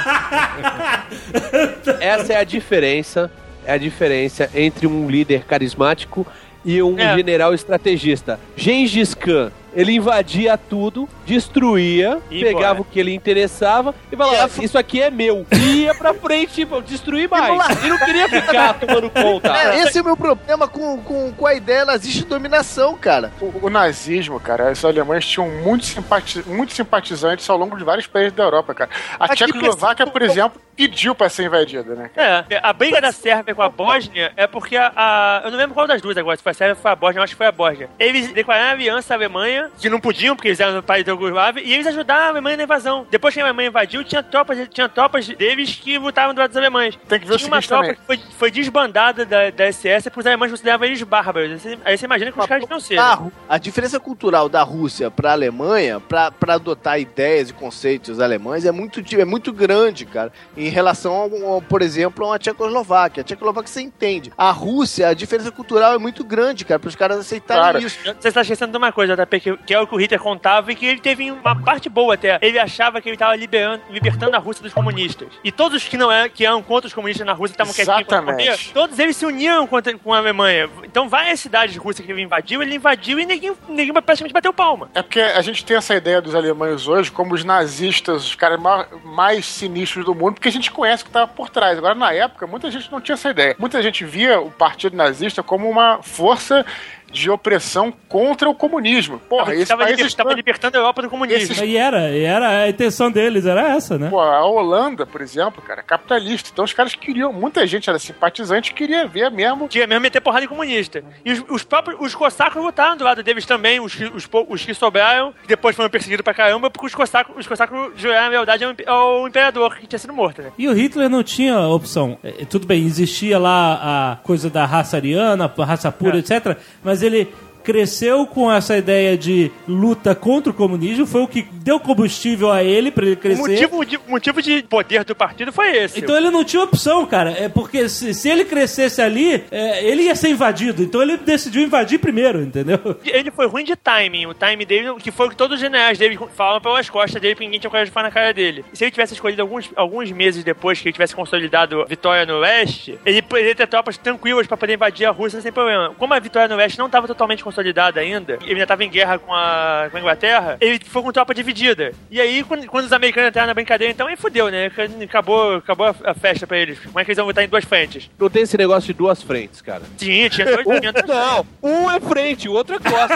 cara. Essa é a diferença, é a diferença entre um líder carismático e um É. general estrategista. Gengis Khan, ele invadia tudo, destruía, E pegava embora. o que ele interessava e falava, isso aqui é meu. E ia pra frente, tipo, destruir mais. E não queria ficar tomando conta. É, esse é o meu problema com, com, com a ideia nazista de dominação, cara. O, o nazismo, cara, os alemães tinham muitos simpati muito simpatizantes ao longo de vários países da Europa, cara. A Aqui Tchecoslováquia, pensa- por exemplo, pediu pra ser invadida, né? cara? É, a briga da Sérvia com a Bósnia é porque a, a- eu não lembro qual das duas agora, se foi a Sérvia ou foi a Bósnia, eu acho que foi a Bósnia. Eles declararam aliança à Alemanha, que não podiam, porque eles eram do país da Yugoslávia, e eles ajudaram a Alemanha na invasão. Depois que a Alemanha invadiu, tinha tropas, tinha tropas deles que lutavam do lado dos alemães. Tem que ver o Tinha uma seguinte tropa também. que foi, foi desbandada da, da S S porque os alemães consideravam eles bárbaros. Aí você, aí você imagina que os caras não sejam. A, Ru- a diferença cultural da Rússia pra Alemanha, pra, pra adotar ideias e conceitos alemães, é muito, di- é muito grande, cara, em relação, ao, ao, por exemplo, a uma Tchecoslováquia. A Tchecoslováquia você entende. A Rússia, a diferença cultural é muito grande, cara, para os caras aceitarem Claro. isso. Você está esquecendo de uma coisa, J P, que, que é o que o Hitler contava e que ele teve uma parte boa até. Ele achava que ele estava liberando, libertando a Rússia dos comunistas. E todos os que não eram, que eram contra os comunistas na Rússia estavam quietinhos pra Exatamente. morrer, todos eles se uniam contra, com a Alemanha. Então várias cidades russas que ele invadiu, ele invadiu e ninguém, ninguém praticamente bateu palma. É porque a gente tem essa ideia dos alemães hoje como os nazistas, os caras ma- mais sinistros do mundo, porque a gente conhece o que estava por trás. Agora, na época, muita gente não tinha essa ideia. Muita gente via o partido nazista como uma força de opressão contra o comunismo. Porra, esse Estava país liber, está... tava libertando a Europa do comunismo. Esses- E era, e era, a intenção deles era essa, né? Pô, a Holanda, por exemplo, cara, é capitalista. Então os caras queriam, muita gente era simpatizante, queria ver mesmo. Queria mesmo meter porrada em comunista. E os, os próprios os cossacos lutaram do lado deles também, os, que- os, pou- os que sobraram, que depois foram perseguidos pra caramba, porque os cossacos, os cossacos juraram lealdade ao, imp- ao imperador, que tinha sido morto, né? E o Hitler não tinha opção. É, tudo bem, existia lá a coisa da raça ariana, a raça pura, É. etcétera. Mas ele cresceu com essa ideia de luta contra o comunismo, foi o que deu combustível a ele pra ele O crescer. motivo de, motivo de poder do partido foi esse. Então ele não tinha opção, cara. É porque se, se ele crescesse ali, é, ele ia ser invadido. Então ele decidiu invadir primeiro, entendeu? Ele foi ruim de timing. O timing dele, que foi o que todos os generais dele falavam pelas costas dele, porque ninguém tinha coragem de falar na cara dele. E se ele tivesse escolhido alguns, alguns meses depois que ele tivesse consolidado a vitória no leste, ele poderia ter tropas tranquilas pra poder invadir a Rússia sem problema. Como a vitória no leste não estava totalmente consolidada ainda, ele ainda estava em guerra com a, com a Inglaterra, ele foi com tropa dividida. E aí, quando, quando os americanos entraram na brincadeira, então, aí fudeu, né? Acabou, acabou a, a festa pra eles. Como é que eles vão lutar em duas frentes? Não tem esse negócio de duas frentes, cara. Tinha, tinha dois... tinha dois- Não, um é frente, o outro é costa,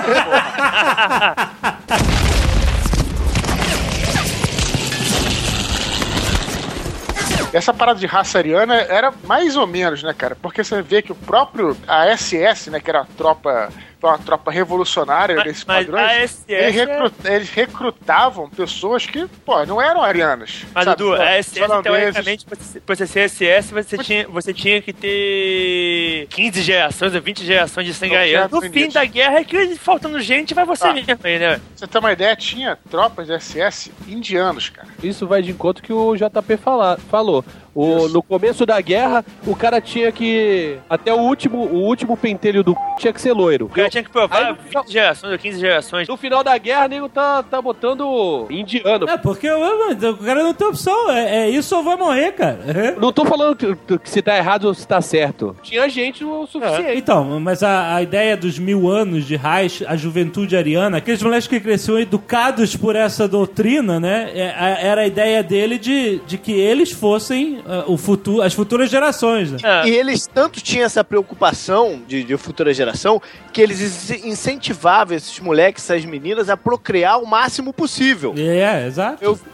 porra. Essa parada de raça ariana era mais ou menos, né, cara? Porque você vê que o próprio, a S S, né, que era a tropa, uma tropa revolucionária Mas- desses mas padrões, a S S eles, é- recru- eles recrutavam pessoas que, pô, não eram arianas. Mas, sabe? Dudu, a S S, Holandeses. teoricamente, pra você- pra você ser S S, você tinha, você tinha que ter quinze gerações ou vinte gerações de sangue Não, ariano. já No foi fim nisso. da guerra, é que faltando gente, vai você Ah. mesmo aí, né? Pra você ter uma ideia, tinha tropas de S S indianos, cara. Isso vai de encontro que o J P fala, falou. O, no começo da guerra, o cara tinha que... Até o último, o último pentelho do c... tinha que ser loiro. O cara tinha que provar Aí no final- vinte gerações ou quinze gerações. No final da guerra, nego tá, tá botando indiano. É, porque o, o cara não tem opção. É, é isso ou vai morrer, cara. Não tô falando que, que se tá errado ou se tá certo. Tinha gente o suficiente. Então, mas a, a ideia dos mil anos de Reich, a juventude ariana, aqueles moleques que cresceram educados por essa doutrina, né? é, a- era a ideia dele de, de que eles fossem ah, o futuro, as futuras gerações, né? É. E eles tanto tinham essa preocupação de, de futura geração que eles in- incentivavam esses moleques, essas meninas a procriar o máximo possível. É, exato. Eu,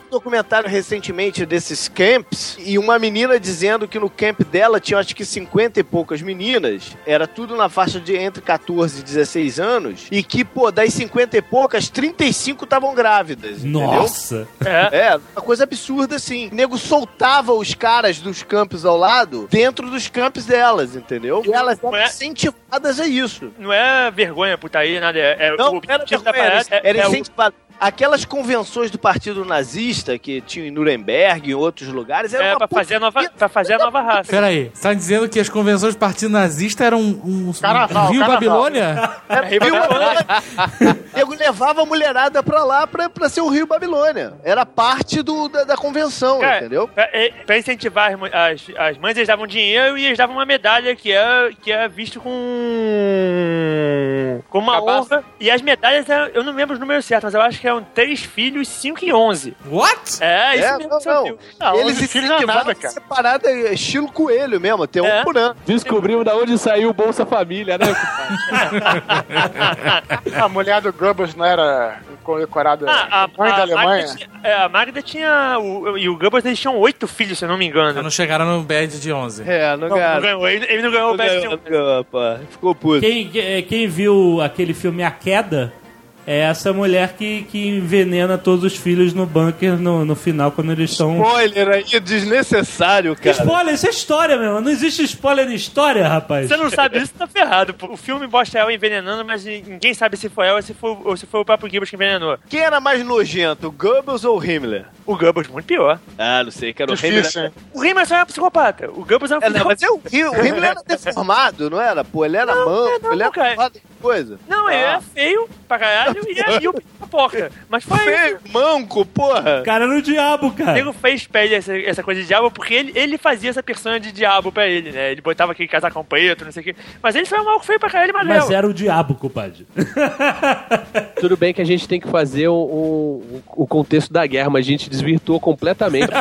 um documentário recentemente desses camps e uma menina dizendo que no camp dela tinha acho que cinquenta e poucas meninas, era tudo na faixa de entre catorze e dezesseis anos, e que, pô, das cinquenta e poucas, trinta e cinco estavam grávidas. Nossa! É. É, uma coisa absurda assim. O nego soltava os caras dos campos ao lado dentro dos campos delas, entendeu? E elas eram Não é- incentivadas a isso. Não é vergonha, putaria, nada. É, é, Não, o era, objetivo da vergonha, parada era, é, era é o- incentivado. Aquelas convenções do Partido Nazista que tinham em Nuremberg e em outros lugares era é uma pra fazer, a nova, putaria. pra fazer a nova raça. Peraí, você tá dizendo que as convenções do Partido Nazista eram um, um, Carnaval, um Rio carnaval. Babilônia? Era Rio Rio Babilônia. Babilônia. O nego levava a mulherada pra lá pra, pra ser o Rio Babilônia. Era parte do, da, da convenção, Cara, entendeu? Pra, é, pra incentivar as, mu- as, as mães, eles davam dinheiro e eles davam uma medalha que é, que é visto com, com uma Cabaça. honra. E as medalhas, eram- eu não lembro os números certos, mas eu acho que eram três filhos, cinco e onze. What? É, isso É, mesmo. não, você não. viu. Não, Eles onze filhos não é incentivavam nada, cara. essa parada estilo coelho mesmo, ter É. um por ano. Descobrimos da onde saiu o Bolsa Família, né? A mulher do Goebbels não era condecorada Ah, a, mãe da a, Alemanha? Magda tinha, é, a Magda tinha. O, e o Goebbels eles tinham oito filhos, se eu não me engano. Não chegaram no bad de onze. É, não, Não, ganharam. não ganhou, ele, ele não ganhou o Não Best ganhou, de não ganhou, pô. Ficou puto. Quem, eh, quem viu aquele filme A Queda é essa mulher que, que envenena todos os filhos no bunker no, no final, quando eles estão... Spoiler aí, desnecessário, Que cara. spoiler? Isso é história, meu. Não existe spoiler em história, rapaz. Você não sabe disso, tá ferrado. pô. O filme mostra ela envenenando, mas ninguém sabe se foi ela ou se foi, ou se foi o próprio Goebbels que envenenou. Quem era mais nojento, o Goebbels ou o Himmler? O Goebbels, muito pior. Ah, não sei, que era o Difícil, Himmler. hein? O Himmler só era psicopata. O Goebbels era um É, não, mas psicopata. é o, Hi- o Himmler era deformado, não era? Pô, ele era Não, manco, é, não, ele era cara. porrada de coisa. Não, ele Ah. é feio pra caralho e é míope pra porca. Mas foi Feio, manco, porra. O cara era o diabo, O cara. nego fez pele essa, essa coisa de diabo porque ele, ele fazia essa persona de diabo pra ele, né? Ele botava aquele casacão preto, não sei o quê. Mas ele foi um maluco feio pra caralho, mas Mas não. era o diabo, compadre. Tudo bem que a gente tem que fazer o, o, o contexto da guerra, mas a gente desvirtuou completamente.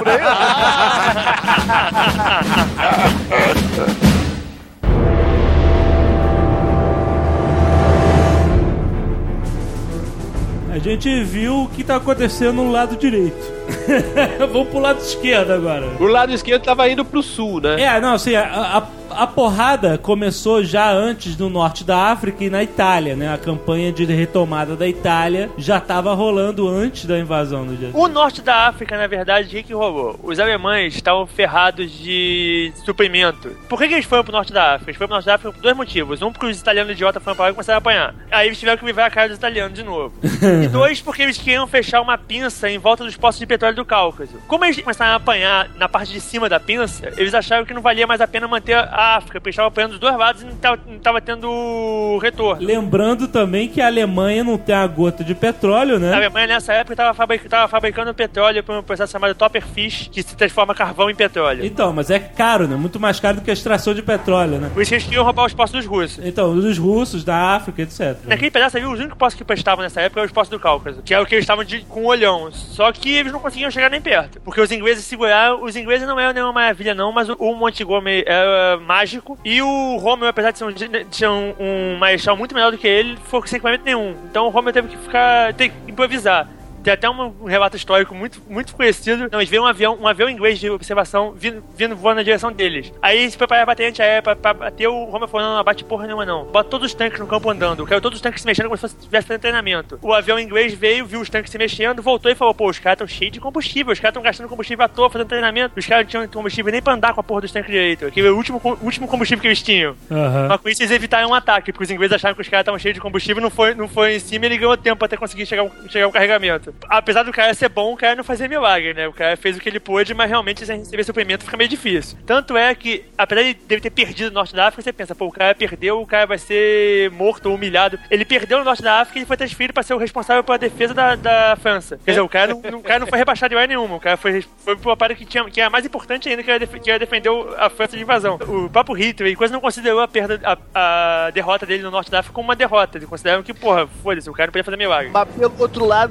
A gente viu o que tá acontecendo no lado direito. Vamos pro lado esquerdo agora. O lado esquerdo tava indo pro sul, né? É, não, assim, a, a, a porrada começou já antes no norte da África e na Itália, né? A campanha de retomada da Itália já tava rolando antes da invasão do dia. O norte da África, na verdade, o que, que rolou? Os alemães estavam ferrados de suprimento. Por que, que eles foram pro norte da África? Eles foram pro norte da África por dois motivos. Um, porque os italianos idiotas foram pra lá e começaram a apanhar. Aí eles tiveram que viver a cara dos italianos de novo. E dois, porque eles queriam fechar uma pinça em volta dos poços de petróleo do Cáucaso. Como eles começaram a apanhar na parte de cima da pinça, eles acharam que não valia mais a pena manter a África, porque eles estavam apanhando dos dois lados e não tava, não tava tendo retorno. Lembrando também que a Alemanha não tem a gota de petróleo, A né? Alemanha, nessa época, estava fabric... fabricando petróleo por um processo chamado Topperfish, que se transforma carvão em petróleo. Então, mas é caro, né? Muito mais caro do que a extração de petróleo, né? Por isso que eles queriam roubar os poços dos russos. Então, dos russos, da África, etcétera. Naquele pedaço ali, os únicos poços que prestavam nessa época eram os poços do Cáucaso, que é o que eles estavam de- com o olhão. Só que eles não conseguiam chegar nem perto, porque os ingleses seguraram. Os ingleses não eram nenhuma maravilha, não, mas o, o Montgomery era mágico e o Rommel, apesar de ser um, de ser um, um marechal muito melhor do que ele, foi sem equipamento nenhum. Então o Rommel teve que ficar. Teve que improvisar. Tem até um, um relato histórico muito, muito conhecido. Não, eles viram um avião, um avião inglês de observação vindo, vindo voando na direção deles. Aí eles se prepararam pra bater antiaérea pra, pra bater. O Rommel falou: não, não bate porra nenhuma, não. Bota todos os tanques no campo andando. Eu quero todos os tanques se mexendo como se fosse tivesse fazendo treinamento. O avião inglês veio, viu os tanques se mexendo, voltou e falou: pô, os caras estão cheios de combustível. Os caras estão gastando combustível à toa, fazendo treinamento. Os caras não tinham combustível nem pra andar com a porra dos tanques direito. Aquele é o último, o último combustível que eles tinham. Aham. Mas com isso eles evitaram um ataque, porque os ingleses acharam que os caras estavam cheios de combustível, não foi, não foi em cima e ele ganhou tempo até conseguir chegar, chegar ao carregamento. Apesar do cara ser bom, o cara não fazia milagre, né? O cara fez o que ele pôde, mas realmente sem receber suprimento fica meio difícil. Tanto é que, apesar de ele ter perdido no norte da África, você pensa, pô, o cara perdeu, o cara vai ser morto ou humilhado. Ele perdeu no norte da África e ele foi transferido pra ser o responsável pela defesa da, da França. Quer dizer, o cara não, o cara não foi rebaixado de área nenhuma, o cara foi, foi pra uma parte que, tinha, que era mais importante ainda, que era, def- que era defender o- a França de invasão. O próprio Hitler, ele quase não considerou a perda, a, a derrota dele no norte da África como uma derrota. Eles consideraram que, porra, foda-se, o cara não podia fazer milagre. Mas pelo outro lado, fez o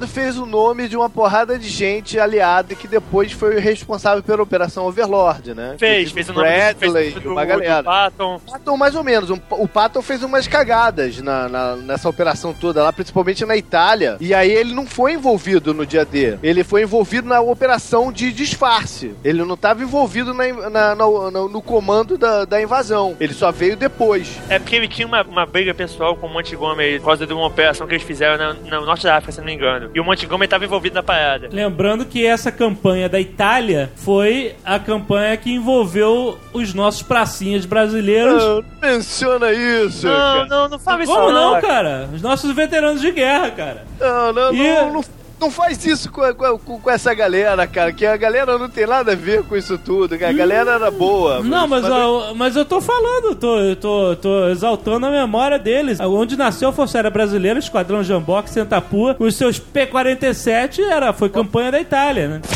nome de uma porrada de gente aliada que depois foi responsável pela Operação Overlord, né? Fez, fez o nome Bradley, do, uma galera. do Patton. Patton, mais ou menos. Um- O Patton fez umas cagadas na, na- nessa operação toda lá, principalmente na Itália. E aí ele não foi envolvido no dia D. Ele foi envolvido na operação de disfarce. Ele não estava envolvido na, na- na- no, no comando da, da invasão. Ele só veio depois. É porque ele tinha uma, uma briga pessoal com o Montgomery por causa de uma operação que eles fizeram na- no norte da África, se não me engano. E o Montgomery estava envolvido na parada. Lembrando que essa campanha da Itália foi a campanha que envolveu os nossos pracinhas brasileiros. Não, não menciona isso, Não, cara. não, não fala isso Como não, cara? cara? Os nossos veteranos de guerra, cara. Não, não, E- não, não, não faz isso com, com, com essa galera, cara, que a galera não tem nada a ver com isso tudo, cara. A galera era boa. Não, mas, mas ó, mas eu tô falando, tô, eu tô, tô exaltando a memória deles. Onde nasceu a Força Aérea Brasileira, Esquadrão Jamboque, Sentapua, os seus P quarenta e sete, era, foi campanha da Itália, né?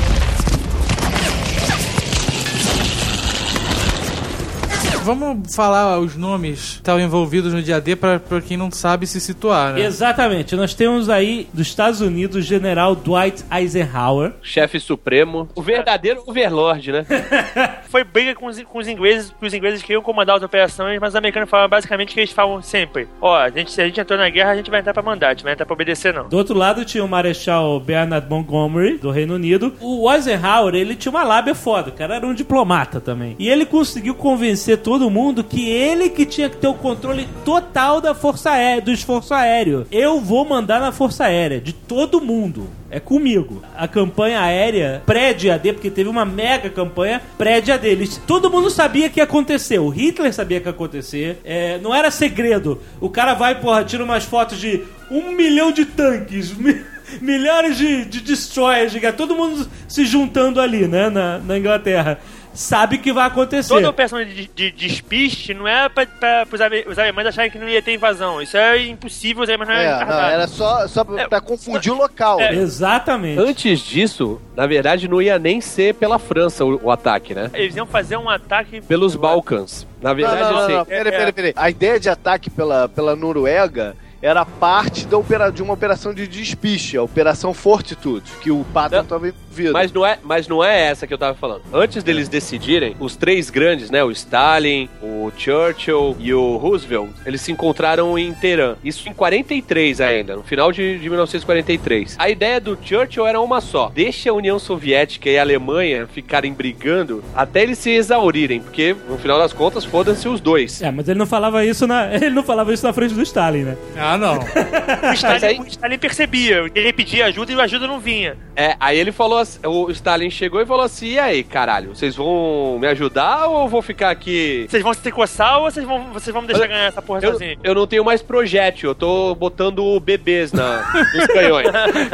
Vamos falar os nomes que estavam envolvidos no dia D pra, pra quem não sabe se situar, né? Exatamente. Nós temos aí dos Estados Unidos o general Dwight Eisenhower. Chefe supremo. O verdadeiro overlord, né? Foi briga com os, com os ingleses, que os ingleses queriam comandar as operações, mas os americanos falavam basicamente que eles falam sempre: ó, a gente, se a gente entrou na guerra, a gente vai entrar pra mandar, a gente vai entrar pra obedecer, não. Do outro lado tinha o Marechal Bernard Montgomery, do Reino Unido. O Eisenhower, ele tinha uma lábia foda, o cara era um diplomata também. E ele conseguiu convencer todo mundo que ele que tinha que ter o controle total da Força Aérea, do esforço aéreo. Eu vou mandar na Força Aérea, de todo mundo. É comigo. A campanha aérea pré-D A D, porque teve uma mega campanha pré-D A D. Eles- Todo mundo sabia que ia acontecer. O Hitler sabia que ia acontecer. É, não era segredo. O cara vai, porra, tira umas fotos de um milhão de tanques, mi- milhares de, de destroyers, de- todo mundo se juntando ali, né, na, na Inglaterra. Sabe que vai acontecer. Toda operação de, de, de despiste não é pra, pra, pros ale- os alemães acharem que não ia ter invasão. Isso é impossível, os alemães não É, iam não, retardar. era só, só pra, É, pra confundir o local. é, né? Exatamente. Antes disso, na verdade, não ia nem ser pela França o, o ataque, né? Eles iam fazer um ataque Pelos Balcãs. Na Não, verdade, não, não, assim. não. Peraí, peraí, peraí. A ideia de ataque pela, pela Noruega era parte da opera, de uma operação de despiste, a Operação Fortitude, que o Patton Não, estava envolvido. Mas não, é, mas não é essa que eu tava falando. Antes deles decidirem, os três grandes, né? O Stalin, o Churchill e o Roosevelt, eles se encontraram em Teherã. Isso em quarenta e três ainda, no final de, de mil novecentos e quarenta e três. A ideia do Churchill era uma só. Deixa a União Soviética e a Alemanha ficarem brigando até eles se exaurirem, porque no final das contas, foda-se os dois. É, mas ele não falava isso na, ele não falava isso na frente do Stalin, né? Ah, não. O Stalin, aí- o Stalin percebia. Ele pedia ajuda e a ajuda não vinha. É, aí ele falou assim, o Stalin chegou e falou assim, e aí, caralho, vocês vão me ajudar ou eu vou ficar aqui... Vocês vão se coçar ou vocês vão, vocês vão me deixar Eu- ganhar essa porra Eu, sozinho? eu não tenho mais projétil, eu tô botando bebês na, nos canhões.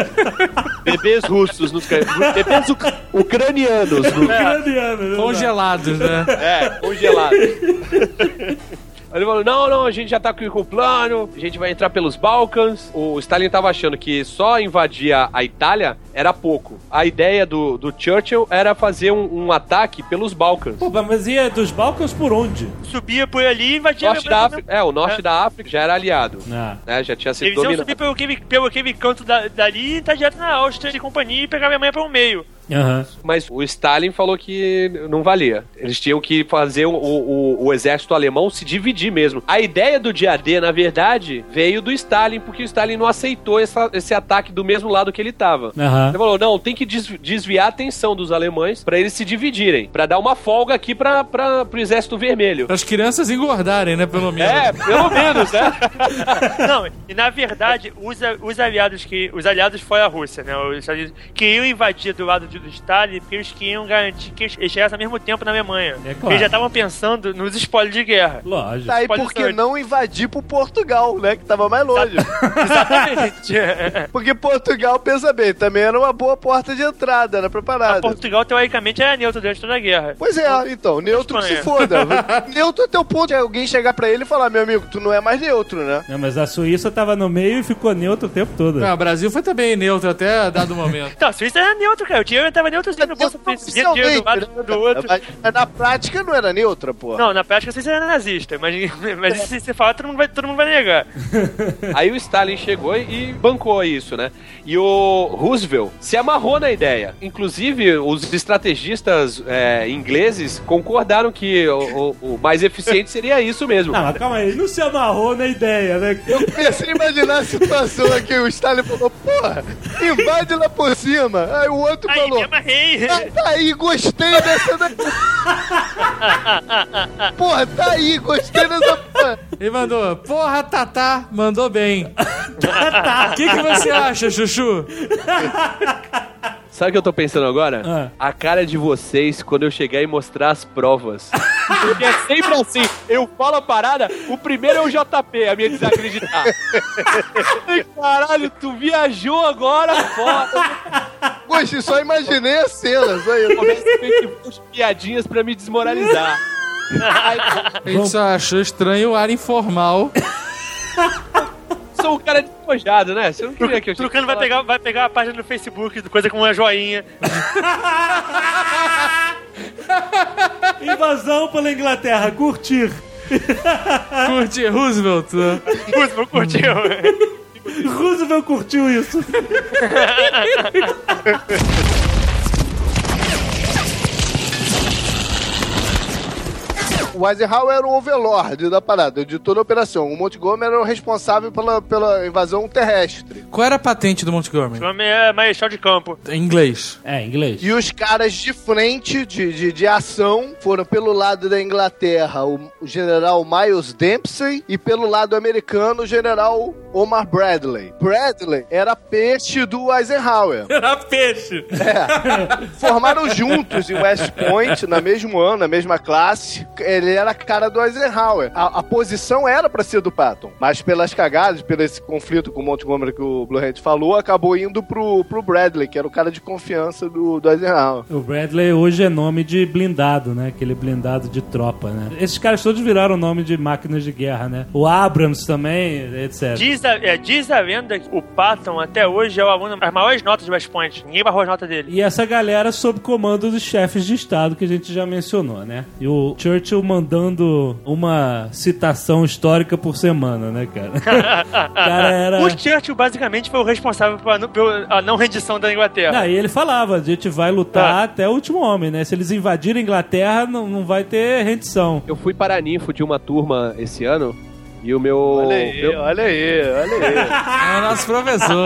Bebês russos nos canhões. Bebês uc- ucranianos. No, Ucraniano, né? Congelados, né? é, congelados. Aí ele falou, não, não, a gente já tá com o plano, a gente vai entrar pelos Balcãs. O Stalin tava achando que só invadir a, a Itália era pouco. A ideia do, do Churchill era fazer um, um ataque pelos Balcãs. Pô, mas ia dos Balcãs por onde? Subia por ali e invadia Norte a da Alemanha. África, é, o norte É. da África já era aliado. Ah. Né, já tinha sido Eles iam dominado. subir pelo aquele, pelo aquele canto da, dali e tá direto na Áustria de companhia e pegar a Alemanha pelo meio. Aham. Mas o Stalin falou que não valia. Eles tinham que fazer o, o, o exército alemão se dividir mesmo. A ideia do dia D, na verdade, veio do Stalin, porque o Stalin não aceitou essa, esse ataque do mesmo lado que ele tava. Aham. Ele falou, não, tem que des- desviar a atenção dos alemães pra eles se dividirem, pra dar uma folga aqui pra, pra, pro exército vermelho. Para as crianças engordarem, né? Pelo menos. É, pelo menos, né? Não, e na verdade, os, a- os aliados que. Os aliados fora a Rússia, né? Os Estados Unidos queriam invadir do lado de- do Stalin porque eles queriam garantir que eles chegassem ao mesmo tempo na Alemanha. É claro. Porque eles já estavam pensando nos espólios de guerra. Lógico. Tá aí Pode por que ser. não invadir pro Portugal, né? Que tava mais longe. Exatamente. Porque Portugal, pensa bem, também era uma boa porta de entrada, né? Preparada. Portugal, teoricamente, era neutro durante toda a guerra. Pois é, então, neutro que se Espanha. foda. Neutro até o ponto de alguém chegar pra ele e falar, meu amigo, tu não é mais neutro, né? Não, mas a Suíça tava no meio e ficou neutro o tempo todo. Ah, o Brasil foi também neutro até dado momento. Então, a Suíça era neutro, cara. Eu tinha eu entrava neutrozinho no bolso, dinheiro dinheiro do lado do outro. Mas, mas na prática não era neutra, pô. Não, na prática você era nazista, mas, mas se você falar, todo mundo, vai, todo mundo vai negar. Aí o Stalin chegou e bancou isso, né? E o Roosevelt se amarrou na ideia. Inclusive, os estrategistas é, ingleses concordaram que o, o, o mais eficiente seria isso mesmo. Não, mas calma aí, ele não se amarrou na ideia, né? Eu comecei a imaginar a situação aqui, o Stalin falou, porra, invade lá por cima. Aí o outro Aí, falou, me amarrei. ah, tá aí, gostei dessa daqui. Porra, tá aí, gostei dessa porra. Ele mandou, porra, Tatá, mandou bem. O que, que você acha, Chuchu? Sabe o que eu tô pensando agora? Ah. A cara de vocês quando eu chegar e mostrar as provas. Porque é sempre assim. Eu falo a parada, o primeiro é o J P, a minha desacreditar. Ai, caralho, tu viajou agora, foda. Poxa, só imaginei a cena. Só eu. Começa a ter umas piadinhas pra me desmoralizar. A gente só achou estranho o ar informal. Sou um cara despojado, né? Você não queria que eu Trucano vai pegar, vai pegar a página no Facebook, coisa com uma joinha. Invasão pela Inglaterra, curtir. Curte Roosevelt, né? Roosevelt curtiu. Roosevelt curtiu isso. O Eisenhower era o overlord da parada, de toda a operação. O Montgomery era o responsável pela, pela invasão terrestre. Qual era a patente do Montgomery? O nome é Marechal de Campo. Em inglês. É, em inglês. E os caras de frente, de, de, de ação, foram pelo lado da Inglaterra o, o general Miles Dempsey e pelo lado americano o general Omar Bradley. Bradley era peixe do Eisenhower. Era peixe. É. Formaram juntos em West Point, no mesmo ano, na mesma classe. Ele era a cara do Eisenhower. A, a posição era pra ser do Patton, mas pelas cagadas, pelo esse conflito com o Montgomery que o Bluehead falou, acabou indo pro, pro Bradley, que era o cara de confiança do, do Eisenhower. O Bradley hoje é nome de blindado, né? Aquele blindado de tropa, né? Esses caras todos viraram nome de máquinas de guerra, né? O Abrams também, etcétera. Diz a, é, diz a lenda que o Patton até hoje é o aluno as maiores notas de West Point. Ninguém barrou as notas dele. E essa galera sob comando dos chefes de Estado que a gente já mencionou, né? E o Churchill mandando uma citação histórica por semana, né, cara? O cara era... O Churchill basicamente foi o responsável pela, pela não rendição da Inglaterra. Não, e ele falava, a gente vai lutar Ah. até o último homem, né? Se eles invadirem a Inglaterra, não, não vai ter rendição. Eu fui paraninfo de uma turma esse ano e o meu... Olha aí, meu- olha aí, olha aí. É o nosso professor.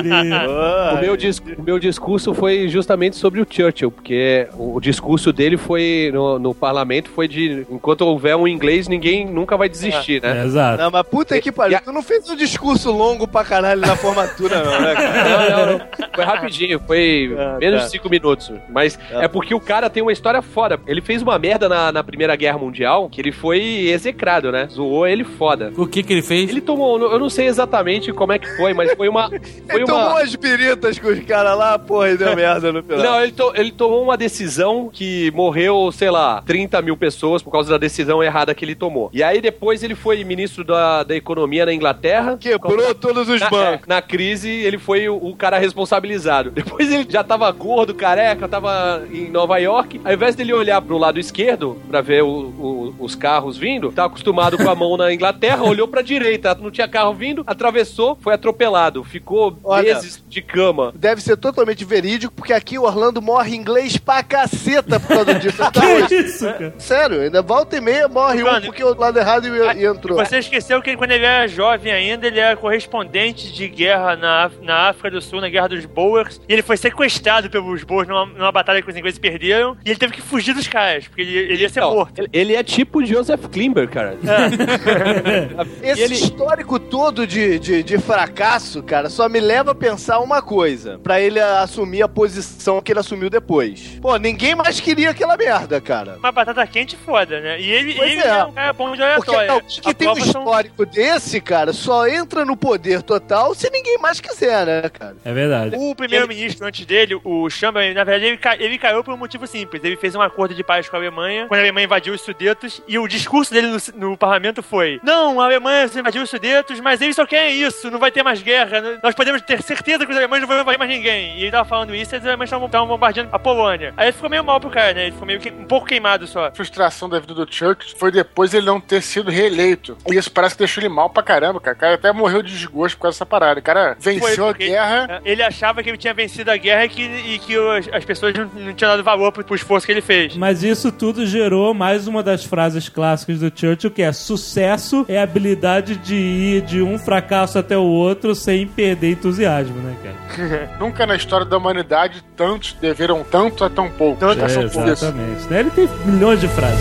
O meu, dis- o meu discurso foi justamente sobre o Churchill, porque o, o discurso dele foi no, no parlamento foi de enquanto houver um inglês, ninguém nunca vai desistir, É, né? exato. Não, mas puta que pariu, tu não fez um discurso longo pra caralho na formatura, não, né, cara? Não, não, não. Foi rapidinho, foi Ah, menos tá. de cinco minutos. Mas é porque o cara tem uma história foda. Ele fez uma merda na, na Primeira Guerra Mundial que ele foi execrado, né? Zoou ele foda. O que que ele fez? Ele tomou, eu não sei exatamente como é que foi, mas foi uma. Foi Ele tomou uma... umas biritas com os caras lá, porra, e deu merda no final. Não, ele, to- ele tomou uma decisão que morreu, sei lá, trinta mil pessoas por causa da decisão errada que ele tomou. E aí depois ele foi ministro da, da economia na Inglaterra. Quebrou todos os Na, bancos. na crise, ele foi o, o cara responsabilizado. Depois ele já tava gordo, careca, tava em Nova York. Ao invés dele olhar pro lado esquerdo pra ver o- o- os carros vindo, tava acostumado com a mão na Inglaterra, olhou pra direita, não tinha carro vindo, atravessou, foi atropelado. Ficou Olha. meses de cama. Deve ser totalmente verídico, porque aqui em Orlando morre inglês pra caceta por causa disso. Até Que hoje. isso, cara? Sério, ainda volta e meia morre um Mano, porque o lado errado e, e entrou. Você esqueceu que quando ele era jovem ainda, ele era correspondente de guerra na, Af- na África do Sul, na Guerra dos Boers, e ele foi sequestrado pelos Boers numa, numa batalha que os ingleses perderam, e ele teve que fugir dos caras, porque ele, ele ia ser Não, morto. ele, ele é tipo Joseph Klimber, cara. Esse E ele- histórico todo de, de, de fracasso, cara, só me leva a pensar uma coisa. Pra ele assumir a posição que ele assumiu depois. Pô, ninguém mais queria aquela merda, cara. Uma batata quente foda, né? E ele, Pois ele é. é um cara bom de Porque oratória. não, que tem um histórico desse, cara, só entra no poder total se ninguém mais quiser, né, cara? É verdade. O primeiro-ministro antes dele, o Chamberlain, na verdade, ele, ca- ele caiu por um motivo simples. Ele fez um acordo de paz com a Alemanha, quando a Alemanha invadiu os Sudetos, e o discurso dele no, no parlamento foi: não, Então, a Alemanha invadiu os Sudetos, mas eles só querem isso, não vai ter mais guerra. Nós podemos ter certeza que os alemães não vão invadir mais ninguém. E ele tava falando isso e os alemães estavam bombardeando a Polônia. Aí ele ficou meio mal pro cara, né? Ele ficou meio que, um pouco queimado só. A frustração da vida do Churchill foi depois ele não ter sido reeleito. E isso parece que deixou ele mal pra caramba, cara. O cara até morreu de desgosto por causa dessa parada. O cara venceu Foi a guerra. Ele achava que ele tinha vencido a guerra e que, e que os, as pessoas não, não tinham dado valor pro, pro esforço que ele fez. Mas isso tudo gerou mais uma das frases clássicas do Churchill, que é: sucesso é a habilidade de ir de um fracasso até o outro sem perder entusiasmo, né, cara? Nunca na história da humanidade tantos deveram tanto a tão pouco. É, exatamente. Ele tem milhões de frases.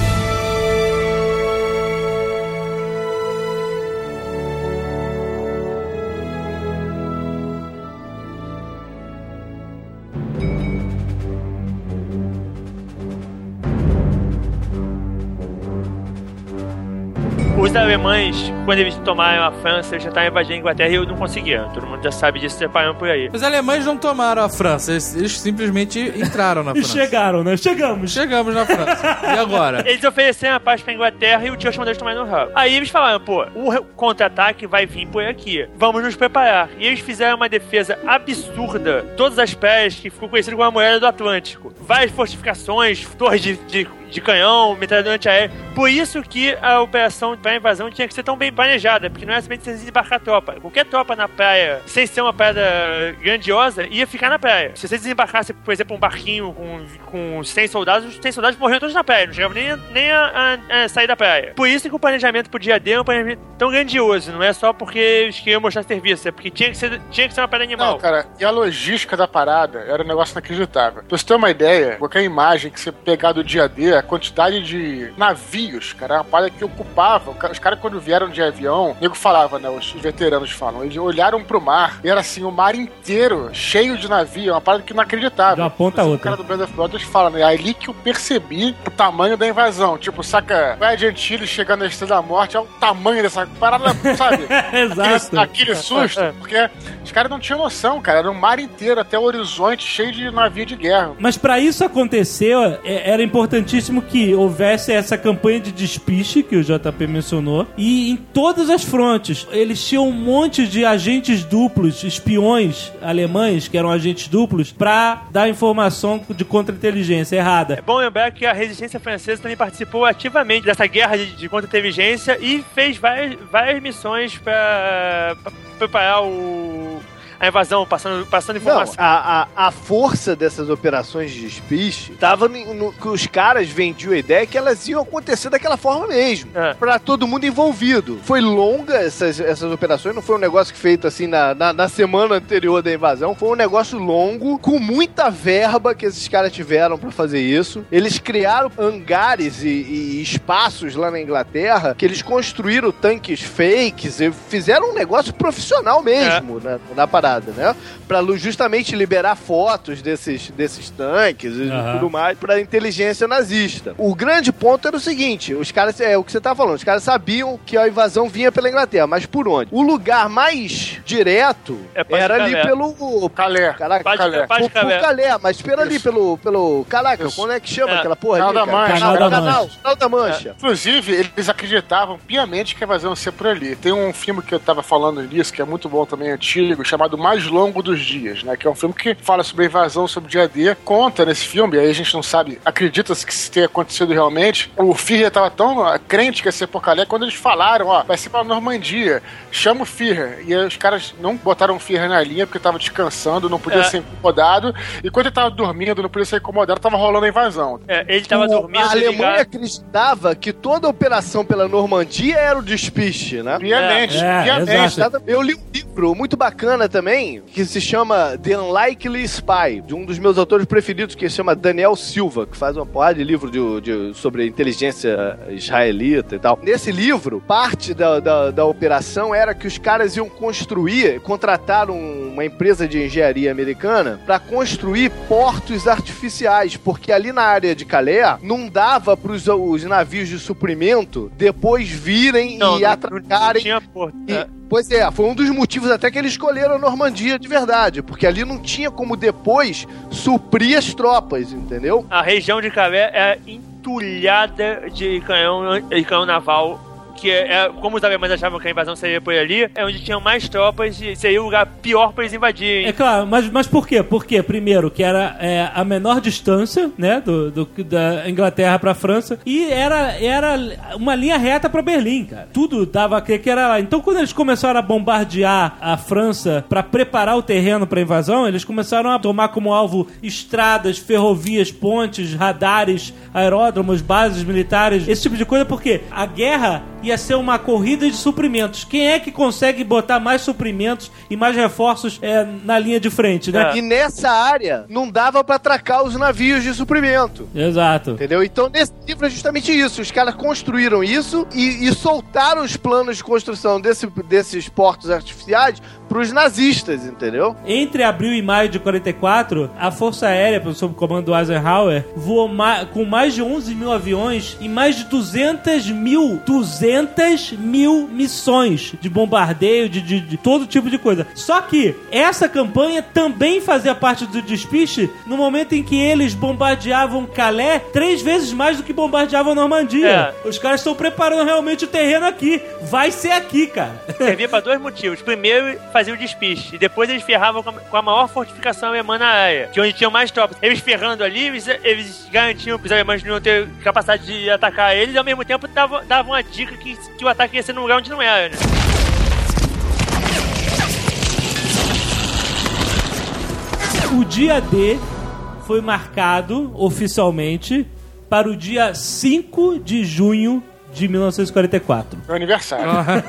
Os alemães, quando eles tomaram a França, eles já estavam invadindo a Inglaterra e eu não conseguia. Todo mundo já sabe disso, separando por aí. Os alemães não tomaram a França, eles, eles simplesmente entraram na França. E chegaram, né? Chegamos. Chegamos na França. E agora? Eles ofereceram a paz pra Inglaterra e o Churchill mandou eles tomarem no rabo. Aí eles falaram, pô, o contra-ataque vai vir por aqui. Vamos nos preparar. E eles fizeram uma defesa absurda. Todas as praias que ficou conhecido como a Muralha do Atlântico. Várias fortificações, torres de... de de canhão, metralhadora antiaérea. Por isso que a operação para invasão tinha que ser tão bem planejada, porque não era simplesmente você desembarcar a tropa. Qualquer tropa na praia, sem ser uma praia grandiosa, ia ficar na praia. Se você desembarcasse, por exemplo, um barquinho com, com cem soldados, os cem soldados morriam todos na praia, não chegavam nem, a, nem a, a, a sair da praia. Por isso que o planejamento pro dia D é um planejamento tão grandioso, não é só porque eles queriam mostrar serviço, é porque tinha que ser, tinha que ser uma parada animal. Não, cara, e a logística da parada era um negócio inacreditável. Pra você ter uma ideia, qualquer imagem que você pegar do dia D, a quantidade de navios, cara, uma parada que ocupava. Os caras, quando vieram de avião, o nego falava, né? Os veteranos falam, eles olharam pro mar e era assim, o mar inteiro cheio de navio, uma parada que não acreditava. De uma ponta a outra. O cara do Band of Brothers fala, né? É ali que eu percebi o tamanho da invasão. Tipo, saca, vai de Antilles chegando na Estrela da Morte, é o tamanho dessa parada, sabe? Exato. Aquele, aquele susto, porque os caras não tinham noção, cara. Era o mar inteiro, até o horizonte, cheio de navio de guerra. Mas pra isso acontecer, era importantíssimo que houvesse essa campanha de despiste, que o J P mencionou, e em todas as frontes. Eles tinham um monte de agentes duplos, espiões alemães, que eram agentes duplos, pra dar informação de contra-inteligência errada. É bom lembrar que a resistência francesa também participou ativamente dessa guerra de, de contra-inteligência e fez várias, várias missões pra, pra preparar o... a invasão, passando, passando informação. Não, a, a, a força dessas operações de despiste tava no, no, que os caras vendiam a ideia que elas iam acontecer daquela forma mesmo. É. Pra todo mundo envolvido. Foi longa essas, essas operações, não foi um negócio feito assim na, na, na semana anterior da invasão. Foi um negócio longo, com muita verba que esses caras tiveram pra fazer isso. Eles criaram hangares e, e espaços lá na Inglaterra, que eles construíram tanques fakes e fizeram um negócio profissional mesmo, é. na, na parada. Né? Pra justamente liberar fotos desses, desses tanques e uhum. tudo mais pra inteligência nazista. O grande ponto era o seguinte, os caras, é o que você tá falando, os caras sabiam que a invasão vinha pela Inglaterra, mas por onde? O lugar mais direto é era ali Calais. pelo... Calais. Caraca, Paz, Calais. Paz, Por, por Calais, mas pera ali pelo... pelo caraca, Isso. como é que chama É. aquela porra Canal ali, da cara? Mancha. Canal, Canal da canal, Mancha. canal da Mancha. Inclusive, eles acreditavam piamente que a invasão ia ser por ali. Tem um filme que eu tava falando nisso, que é muito bom também, antigo, chamado Mais Longo dos Dias, né? Que é um filme que fala sobre a invasão, sobre o dia D. Conta nesse filme, aí a gente não sabe, acredita-se que isso tenha acontecido realmente. O Führer tava tão crente que ia ser por Calais, quando eles falaram, ó, vai ser pra Normandia, chama o Führer. E aí os caras não botaram o Führer na linha, porque tava descansando, não podia É. ser incomodado. E quando ele tava dormindo, não podia ser incomodado, tava rolando a invasão. É, ele tava O- dormindo. A Alemanha ligado. acreditava que toda a operação pela Normandia era o despiste, né? Piamente, É, piamente. exato. Eu li um livro muito bacana também, que se chama The Unlikely Spy, de um dos meus autores preferidos, que se chama Daniel Silva, que faz uma porrada de livro de, de- sobre inteligência israelita e tal. Nesse livro, parte da, da, da operação era que os caras iam construir, contrataram uma empresa de engenharia americana para construir portos artificiais, porque ali na área de Calais não dava para os navios de suprimento depois virem Não, e não, atracarem. não tinha porto. E- É. Pois é, foi um dos motivos até que eles escolheram a Normandia de verdade, porque ali não tinha como depois suprir as tropas, entendeu? A região de Calais é entulhada de canhão, de canhão naval que é, é como os alemães achavam que a invasão seria por ali, é onde tinham mais tropas e seria o lugar pior pra eles invadirem. É claro, mas, mas por quê? Porque, primeiro, que era é, a menor distância, né, do, do, da Inglaterra pra França, e era, era uma linha reta pra Berlim, cara. Tudo dava a crer que era lá. Então, quando eles começaram a bombardear a França pra preparar o terreno pra invasão, eles começaram a tomar como alvo estradas, ferrovias, pontes, radares, aeródromos, bases militares, esse tipo de coisa, porque a guerra ia ser uma corrida de suprimentos. Quem é que consegue botar mais suprimentos e mais reforços é, na linha de frente, né? E nessa área, não dava pra atracar os navios de suprimento. Exato. Entendeu? Então, nesse livro é justamente isso. Os caras construíram isso e, e soltaram os planos de construção desse, desses portos artificiais pros nazistas, entendeu? Entre abril e maio de quarenta e quatro, a Força Aérea, sob o comando do Eisenhower, voou ma- com mais de onze mil aviões e mais de duzentas mil, duzentas mil missões de bombardeio, de, de, de todo tipo de coisa. Só que essa campanha também fazia parte do despiste no momento em que eles bombardeavam Calais três vezes mais do que bombardeavam Normandia. É. Os caras estão preparando realmente o terreno aqui. Vai ser aqui, cara. Servia pra dois motivos. Primeiro, fazia o despiste. E depois eles ferravam com a, com a maior fortificação alemã na área, que é onde tinham mais tropas. Eles ferrando ali, eles, eles garantiam que os alemães não iam ter capacidade de atacar eles, e ao mesmo tempo davam, davam uma dica que, que o ataque ia ser num lugar onde não era, né? O dia D foi marcado oficialmente para o dia cinco de junho de mil novecentos e quarenta e quatro. Meu aniversário.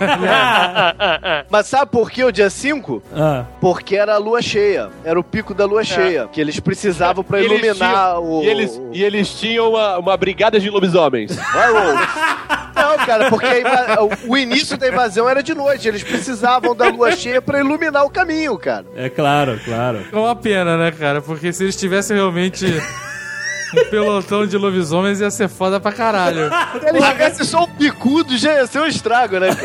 Mas sabe por que o dia cinco? Ah. Porque era a lua cheia. Era o pico da lua é. cheia. Que eles precisavam pra e iluminar tinham, o... E eles, e eles tinham uma, uma brigada de lobisomens. Não, cara, porque a inva... o início da invasão era de noite. Eles precisavam da lua cheia pra iluminar o caminho, cara. É claro, claro. É uma pena, né, cara? Porque se eles tivessem realmente... um pelotão de lobisomens ia ser foda pra caralho. Se ele tivesse só um picudo, já ia ser um estrago, né,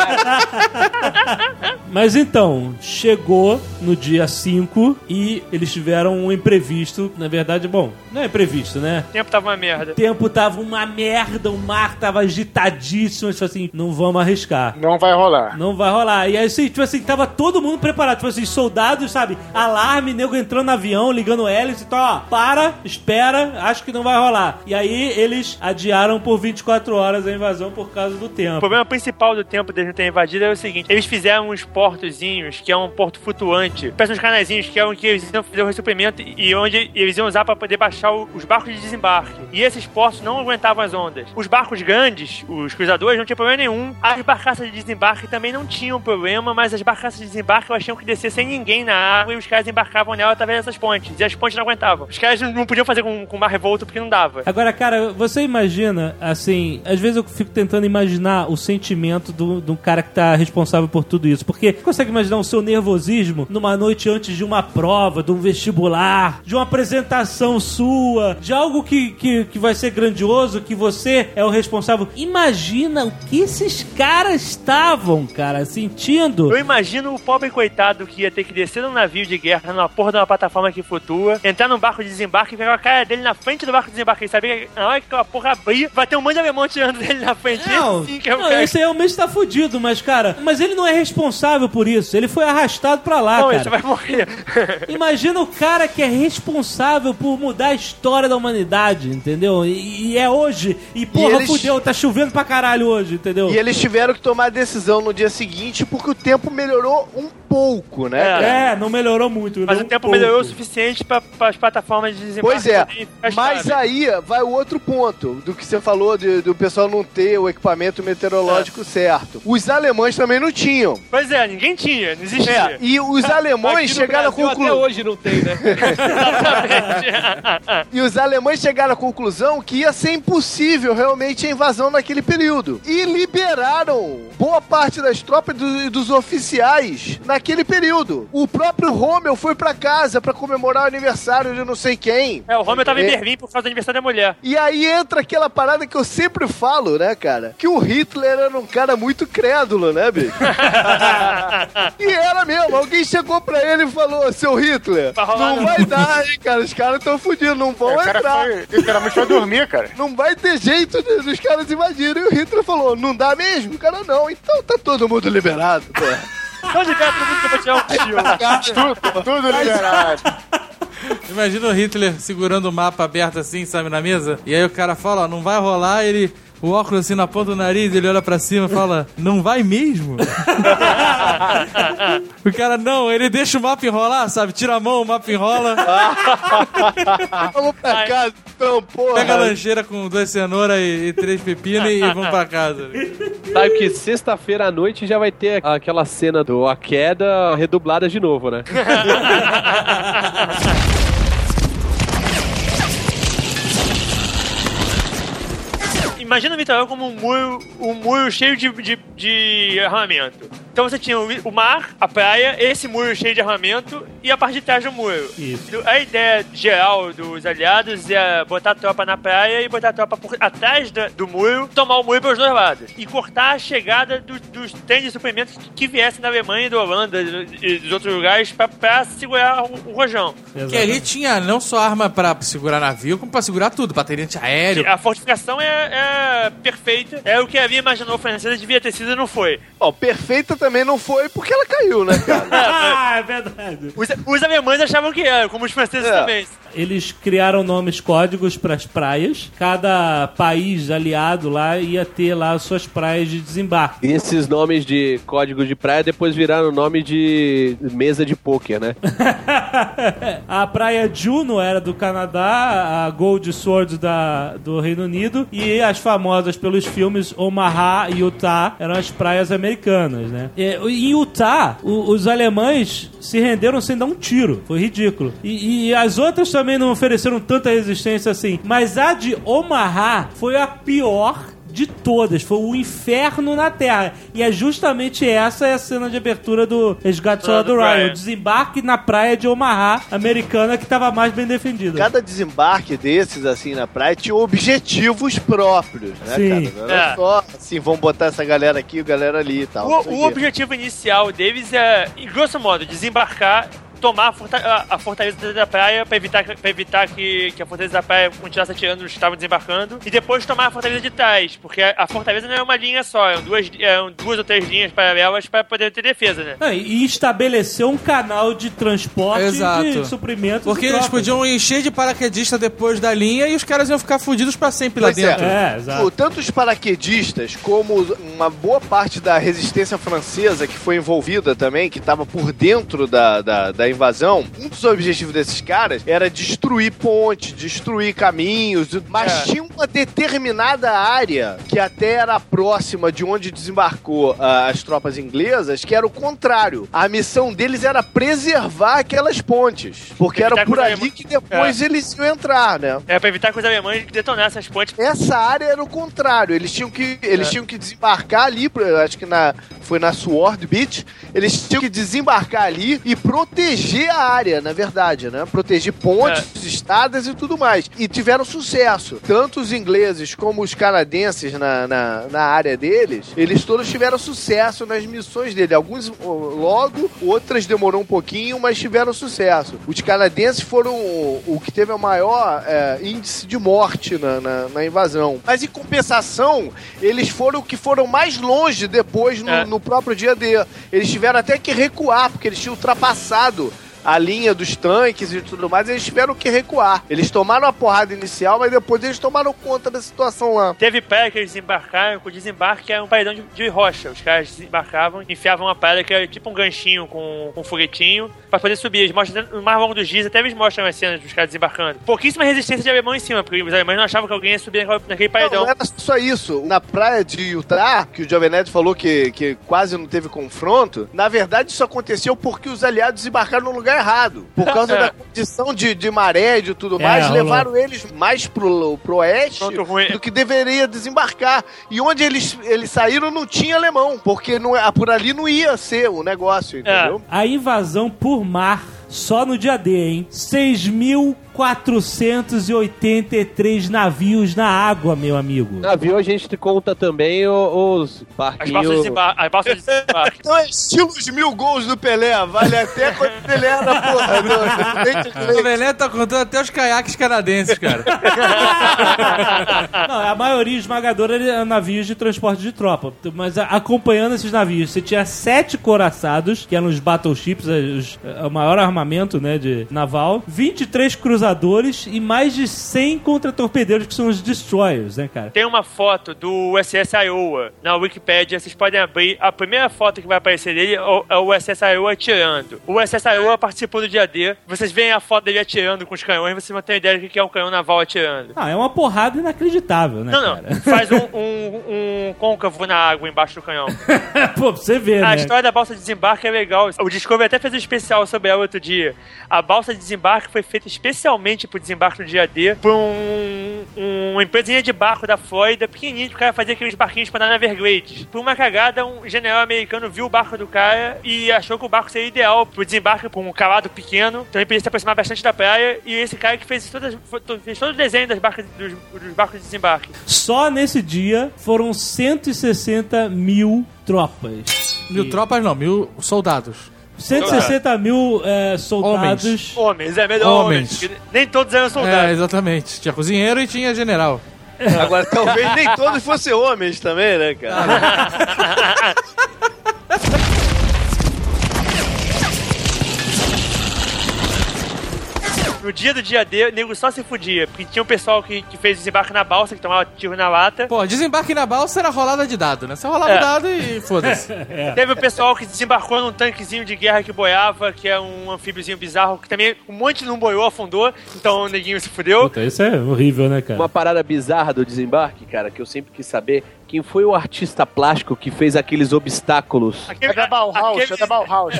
cara? Mas então, chegou no dia cinco e eles tiveram um imprevisto. Na verdade, bom, não é imprevisto, né? O tempo tava uma merda. O tempo tava uma merda, o mar tava agitadíssimo. Tipo assim, não vamos arriscar. Não vai rolar. Não vai rolar. E aí, assim, tipo assim, tava todo mundo preparado. Tipo assim, soldados, sabe? Alarme, nego entrando no avião, ligando hélice. Então, ó, para, espera, acho que não vai rolar. E aí, eles adiaram por vinte e quatro horas a invasão por causa do tempo. O problema principal do tempo deles não terem invadido é o seguinte: eles fizeram uns portozinhos, que é um porto flutuante, parece uns canaizinhos, que é onde eles iam fazer o ressuprimento e onde eles iam usar pra poder baixar o, os barcos de desembarque. E esses portos não aguentavam as ondas. Os barcos grandes, os cruzadores, não tinham problema nenhum. As barcaças de desembarque também não tinham problema, mas as barcaças de desembarque elas tinham que descer sem ninguém na água e os caras embarcavam nela através dessas pontes. E as pontes não aguentavam. Os caras não podiam fazer com, com mar revolto porque não dava. Agora, cara, você imagina, assim, às vezes eu fico tentando imaginar o sentimento do, do cara que tá responsável por tudo isso. Porque você consegue imaginar o seu nervosismo numa noite antes de uma prova, de um vestibular, de uma apresentação sua, de algo que, que, que vai ser grandioso, que você é o responsável. Imagina o que esses caras estavam, cara, sentindo. Eu imagino o pobre coitado que ia ter que descer num navio de guerra, numa porra de uma plataforma que flutua, entrar num barco de desembarque e pegar a cara dele na frente do barco de desembarque. Ele sabia que na hora que a porra abrir, vai ter um monte de alemão tirando dele na frente. Não, esse sim que é o não, cara. esse realmente tá fudido, mas, cara, mas ele não é responsável por isso. Ele foi arrastado pra lá, Não, cara. esse vai morrer. Imagina o cara que é responsável por mudar a história da humanidade, entendeu? E, e é hoje. E, porra, E eles- fudeu, tá chovendo pra caralho hoje, entendeu? E eles tiveram que tomar a decisão no dia seguinte porque o tempo melhorou um pouco, né? É. cara? É, não melhorou muito. Mas melhorou o tempo um pouco. melhorou o suficiente pra, pra as plataformas de desembarque. Pois é, poderem ficar mas estáveis. aí vai o outro ponto do que você falou de- do pessoal não ter o equipamento meteorológico certo. Os alemães também não tinham. Pois é, ninguém tinha, não existia. É, e os alemães Aqui no chegaram à Brasil, até conclusão. hoje não tem, né? Exatamente. E os alemães chegaram à conclusão que ia ser impossível realmente a invasão naquele período. E liberaram boa parte das tropas e do- dos oficiais naquele período. O próprio Rommel foi pra casa pra comemorar o aniversário de não sei quem. É, o Rommel tava em É. Berlim por causa do aniversário da mulher. E aí entra aquela parada que eu sempre falo, né, cara? Que o Hitler era um cara muito crédulo, né, bicho? E era mesmo, alguém chegou pra ele e falou, seu Hitler, não, não vai dar, hein, cara, os caras estão fudidos, não vão o cara entrar. foi, literalmente foi dormir, cara. Não vai ter jeito de, dos caras invadirem. E o Hitler falou, não dá mesmo? O cara, não, então tá todo mundo liberado, pô. Só de cara, todo mundo que eu vou tirar um tiro. Tudo, tudo liberado. Imagina o Hitler segurando o mapa aberto assim, sabe, na mesa. E aí o cara fala, ó, não vai rolar, ele... O óculos assim na ponta do nariz, ele olha pra cima e fala, não vai mesmo? O cara, não, ele deixa o mapa enrolar, sabe? Tira a mão, o mapa enrola. Vamos pra casa, então, porra. Pega a lancheira com duas cenouras e, e três pepinos e vamos pra casa. Sabe que sexta-feira à noite já vai ter aquela cena do A Queda redublada de novo, né? Imagina o Vitor como um muro, um muro cheio de, de, de armamento. Então você tinha o, o mar, a praia, esse muro cheio de armamento e a parte de trás do muro. Isso. A ideia geral dos aliados é botar a tropa na praia e botar a tropa por atrás da, do muro, tomar o muro pelos dois lados. E cortar a chegada do, dos trens de suprimentos que viessem da Alemanha e da Holanda e dos outros lugares pra, pra segurar o, o rojão. Exatamente. Que ali tinha não só arma pra segurar navio, como pra segurar tudo, bateria antiaéreo. A fortificação é, é perfeita. É o que havia imaginou o francês, devia ter sido e não foi. Ó, perfeita também não foi porque ela caiu, né, cara? Ah, é verdade. Os, os alemães achavam que era, como os franceses É. também. Eles criaram nomes códigos para as praias. Cada país aliado lá ia ter lá suas praias de desembarque. E esses nomes de código de praia depois viraram nome de mesa de pôquer, né? A praia Juno era do Canadá, a Gold Sword da, do Reino Unido e as famosas pelos filmes Omaha e Utah eram as praias americanas, né? E, em Utah, o, os alemães se renderam sem dar um tiro. Foi ridículo. E, e as outras também não ofereceram tanta resistência assim. Mas a de Omaha foi a pior de todas. Foi o inferno na Terra. E é justamente essa é a cena de abertura do Resgate do Soldado Ryan. O desembarque na praia de Omaha, americana, que estava mais bem defendida. Cada desembarque desses, assim, na praia, tinha objetivos próprios, né, Sim. cara? Não era É. só, assim, vamos botar essa galera aqui e galera ali e tal. não sei O, o quê. objetivo inicial deles é, em grosso modo, desembarcar, tomar a, forta a, a fortaleza da praia pra evitar, pra evitar que, que a fortaleza da praia continuasse atirando os que estavam desembarcando e depois tomar a fortaleza de trás, porque a, a fortaleza não é uma linha só, são duas, é, duas ou três linhas paralelas para poder ter defesa, né? Ah, e estabeleceu um canal de transporte Exato. de suprimentos. Porque e eles tropas. podiam encher de paraquedista depois da linha e os caras iam ficar fudidos pra sempre lá Pois é. dentro. É, exato. Tanto os paraquedistas como uma boa parte da resistência francesa que foi envolvida também, que estava por dentro da, da, da invasão, um dos objetivos desses caras era destruir pontes, destruir caminhos, mas É. tinha uma determinada área que até era próxima de onde desembarcou ah, as tropas inglesas, que era o contrário. A missão deles era preservar aquelas pontes, porque era Evitar por que os ali alemães- que depois eles iam entrar, né? É pra evitar que os alemães detonassem as pontes. Essa área era o contrário. Eles tinham que, eles É. tinham que desembarcar ali, eu acho que na, foi na Sword Beach. Eles tinham que desembarcar ali e proteger a área, na verdade, né? Proteger pontes, estradas e tudo mais. E tiveram sucesso. Tanto os ingleses como os canadenses na, na, na área deles, eles todos tiveram sucesso nas missões dele. Alguns oh, logo, outras demorou um pouquinho, mas tiveram sucesso. Os canadenses foram o, o que teve o maior é, índice de morte na, na, na invasão. Mas em compensação, eles foram o que foram mais longe depois no, É. no próprio dia D. Eles tiveram até que recuar, porque eles tinham ultrapassado a linha dos tanques e tudo mais, eles tiveram que recuar. Eles tomaram a porrada inicial, mas depois eles tomaram conta da situação lá. Teve praia que eles desembarcaram, o desembarque era um paredão de, de rocha. Os caras desembarcavam, enfiavam uma praia que era tipo um ganchinho com, com um foguetinho pra poder subir. Eles mostram, no mais longo dos dias, até eles mostram as cenas dos caras desembarcando. Pouquíssima resistência de alemão em cima, porque os alemães não achavam que alguém ia subir naquele, naquele Não, paredão. não era só isso. Na praia de Utah, que o Jovem Nerd falou que, que quase não teve confronto, na verdade isso aconteceu porque os aliados desembarcaram no lugar errado. Por causa É. da condição de, de maré e de tudo É, mais, rolou. levaram eles mais pro, pro oeste Pronto, ruim. do que deveria desembarcar. E onde eles, eles saíram não tinha alemão, porque não, é- por ali não ia ser o negócio, entendeu? A invasão por mar, só no dia D, hein? seis mil quatrocentos e oitenta e três navios na água, meu amigo. Navio a gente conta também o- os As barquinhos... balsas de desembarque. As balsas de desembarque. Então é estilo os mil gols do Pelé, vale até quando o Pelé era porra. O Pelé tá contando até os caiaques canadenses, cara. Não, a maioria esmagadora é navios de transporte de tropa. Mas a- acompanhando esses navios, você tinha sete coraçados, que eram os battleships, os, o maior armamento, né, de naval, vinte e três cruzadores e mais de cem contra-torpedeiros, que são os destroyers, né, cara? Tem uma foto do U S S Iowa na Wikipedia, vocês podem abrir. A primeira foto que vai aparecer dele é o, é o U S S Iowa atirando. O U S S Iowa participou do dia D. Vocês veem a foto dele atirando com os canhões, vocês vão ter ideia do que é um canhão naval atirando. Ah, é uma porrada inacreditável, né, Não, não. cara? Faz um, um, um côncavo na água embaixo do canhão. Pô, pra você ver, A né? história da balsa de desembarque é legal. O Discovery até fez um especial sobre ela outro dia. A balsa de desembarque foi feita especialmente pro desembarque no dia D por um, um, uma empresinha de barco da Flórida, pequenininho, que o cara fazia aqueles barquinhos pra andar na Everglades. Por uma cagada, um general americano viu o barco do cara e achou que o barco seria ideal pro desembarque com um calado pequeno, então ele podia se aproximar bastante da praia, e esse cara que fez, todas, fez todo o desenho das barcas, dos, dos barcos de desembarque. Só nesse dia foram cento e sessenta mil tropas. Mil E- tropas não, mil soldados. cento e sessenta mil é, soldados. Homens. Homens, é melhor homens. Homens. porque nem todos eram É, soldados. exatamente. Tinha cozinheiro e tinha general. Agora, talvez nem todos fossem homens também, né, cara? No dia do dia D, o nego só se fudia, porque tinha um pessoal que, que fez desembarque na balsa, que tomava tiro na lata. Pô, desembarque na balsa era rolada de dado, né? Você rolava É. o dado e foda-se. Teve o pessoal que desembarcou num tanquezinho de guerra que boiava, que é um anfíbiozinho bizarro, que também um monte não boiou, afundou, então o neguinho se fudeu. Puta, isso é horrível, né, cara? Uma parada bizarra do desembarque, cara, que eu sempre quis saber, quem foi o artista plástico que fez aqueles obstáculos? Aquele, É da Bauhaus, aquele- é da Bauhaus.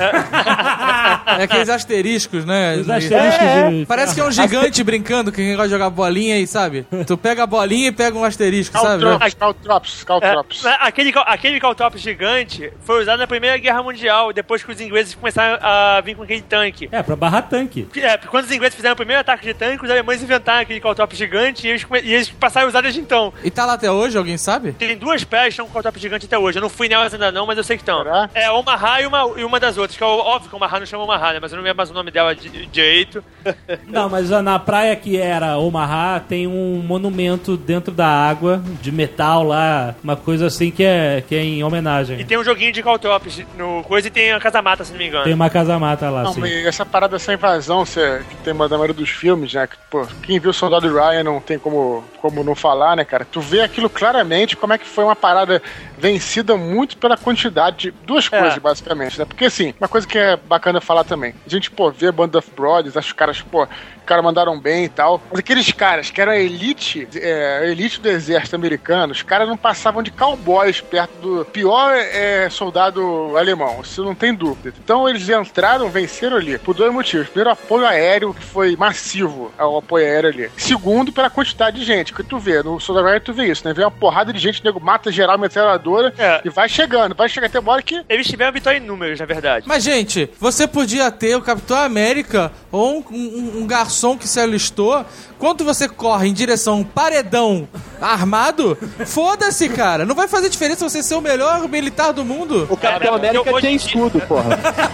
É aqueles asteriscos, né? Os asteriscos É, de- Parece que é um gigante brincando, que gosta de jogar bolinha aí, sabe? Tu pega a bolinha e pega um asterisco, sabe? Caltrops, Caltrops, É, Caltrops. aquele, cal- aquele caltrops gigante foi usado na Primeira Guerra Mundial, depois que os ingleses começaram a vir com aquele tanque. É, pra barrar tanque. É, porque quando os ingleses fizeram o primeiro ataque de tanque, os alemães inventaram aquele caltrops gigante e eles, come- e eles passaram a usar desde então. E tá lá até hoje, alguém sabe? Tem duas praias que estão com caltrops gigante até hoje. Eu não fui nelas ainda não, mas eu sei que estão. Será? É Omaha e uma, e uma das outras, que é óbvio que Omaha não chama Omaha, né? Mas eu não lembro mais o nome dela di- direito. Não, mas na praia que era Omaha tem um monumento dentro da água, de metal lá, uma coisa assim que é, que é em E homenagem. tem um joguinho de caltrops no coisa e tem a casa-mata, se não me engano. Tem uma casa-mata lá, Não, assim. e essa parada, essa invasão cê, que tem uma da maioria dos filmes, né? Que, pô, quem viu o Soldado Ryan não tem como, como não falar, né, cara? Tu vê aquilo claramente, como é que foi uma parada vencida muito pela quantidade de duas É. coisas, basicamente, né? Porque, assim, uma coisa que é bacana falar também. A gente, pô, vê Band of Brothers, acho que os caras, pô, os caras mandaram bem e tal. Mas aqueles caras que eram a elite, é, a elite do exército americano, os caras não passavam de cowboys perto do pior é, soldado alemão, isso não tem dúvida. Então eles entraram, venceram ali, por dois motivos. Primeiro, apoio aéreo, que foi massivo ao apoio aéreo ali. Segundo, pela quantidade de gente, que tu vê, no Soldado Ryan tu vê isso, né? Vê uma porrada de gente, o nego mata geral, metralhadora, É. e vai chegando, vai chegar até uma hora que... Eles tiveram vitória em números, na verdade. Mas, gente, você podia ter o Capitão América ou um, um- um garçom que se alistou. Quando você corre em direção a um paredão armado, foda-se, cara. Não vai fazer diferença você ser o melhor militar do mundo. O Capitão Cara, América eu- hoje tem em dia- escudo, porra.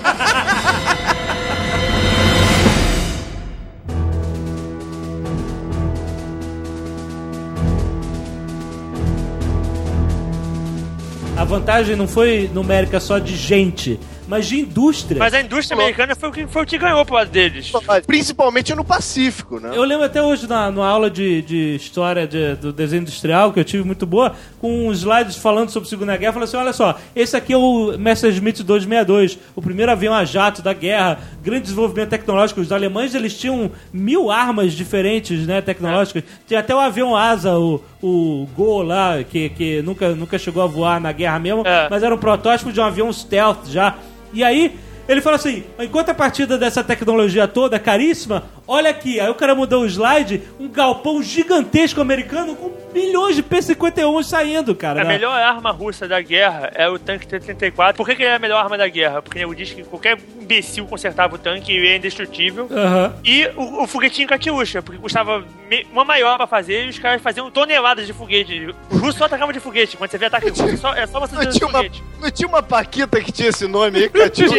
A vantagem não foi numérica só de gente, mas de indústria. Mas a indústria americana foi o que, foi o que ganhou pro lado deles. Principalmente no Pacífico, né? Eu lembro até hoje na, na aula de, de história de- do desenho industrial, que eu tive muito boa, com uns slides falando sobre a Segunda Guerra, falando assim, olha só, esse aqui é o Messerschmitt duzentos e sessenta e dois, o primeiro avião a jato da guerra, grande desenvolvimento tecnológico. Os alemães, eles tinham mil armas diferentes, né, tecnológicas. Tinha até o avião asa, o, o Gol lá, que, que nunca, nunca chegou a voar na guerra mesmo, É. mas era um protótipo de um avião stealth já. E aí, ele fala assim, em contrapartida dessa tecnologia toda caríssima, olha aqui. Aí o cara mudou o slide, um galpão gigantesco americano com milhões de P cinquenta e um saindo, cara. A né? melhor arma russa da guerra é o tanque T trinta e quatro. Por que, que ele é a melhor arma da guerra? Porque nego diz que qualquer imbecil consertava o tanque e é indestrutível. Uhum. E o, o foguetinho Katyusha, porque custava me, uma maior pra fazer e os caras faziam toneladas de foguete. Os russos só atacavam de foguete. Quando você vê ataque russo, é só, é só você Não fazer tinha, uma, foguete. não tinha uma paquita que tinha esse nome aí, Katyusha?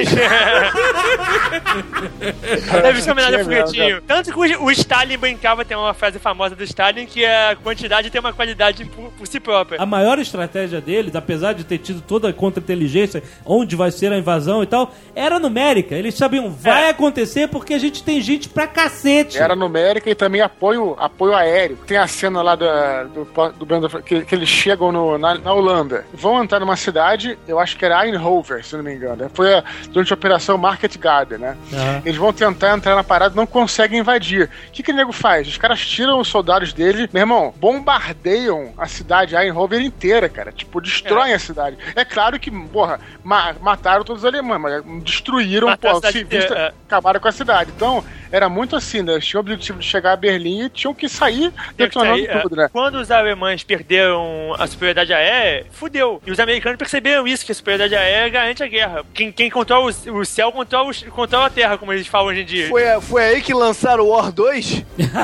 Deve ser homenagem ao Tinha mesmo, foguetinho. Tanto que o, o Stalin brincava, tem uma frase famosa do Stalin, que é a quantidade tem uma qualidade por, por si própria. A maior estratégia deles, apesar de ter tido toda a contra-inteligência, onde vai ser a invasão e tal, era numérica. Eles sabiam, vai É. acontecer porque a gente tem gente pra cacete. Era numérica e também apoio, apoio aéreo. Tem a cena lá da, do, do Brandon, que, que eles chegam no, na, na Holanda. Vão entrar numa cidade, eu acho que era Eindhoven, se não me engano. Foi a, durante a operação Market Garden, né? Uhum. Eles vão tentar entrar na parada e não conseguem invadir. O que, que o nego faz? Os caras tiram os soldados dele, meu irmão, bombardeiam a cidade Eindhoven inteira, cara. Tipo, destroem a cidade. É claro que, porra, ma mataram todos os alemães, mas destruíram, Mataram pô, a cidade civis, inteira, é. acabaram com a cidade. Então, era muito assim, né? Eles tinham o objetivo de chegar a Berlim e tinham que sair Tem que detonando sair, tudo, é. né? Quando os alemães perderam a superioridade aérea, fudeu. E os americanos perceberam isso, que a superioridade aérea garante a guerra. Quem, quem controla o, o céu controla, o, controla a terra, como eles falam hoje em dia. Foi, foi aí que lançaram o War dois?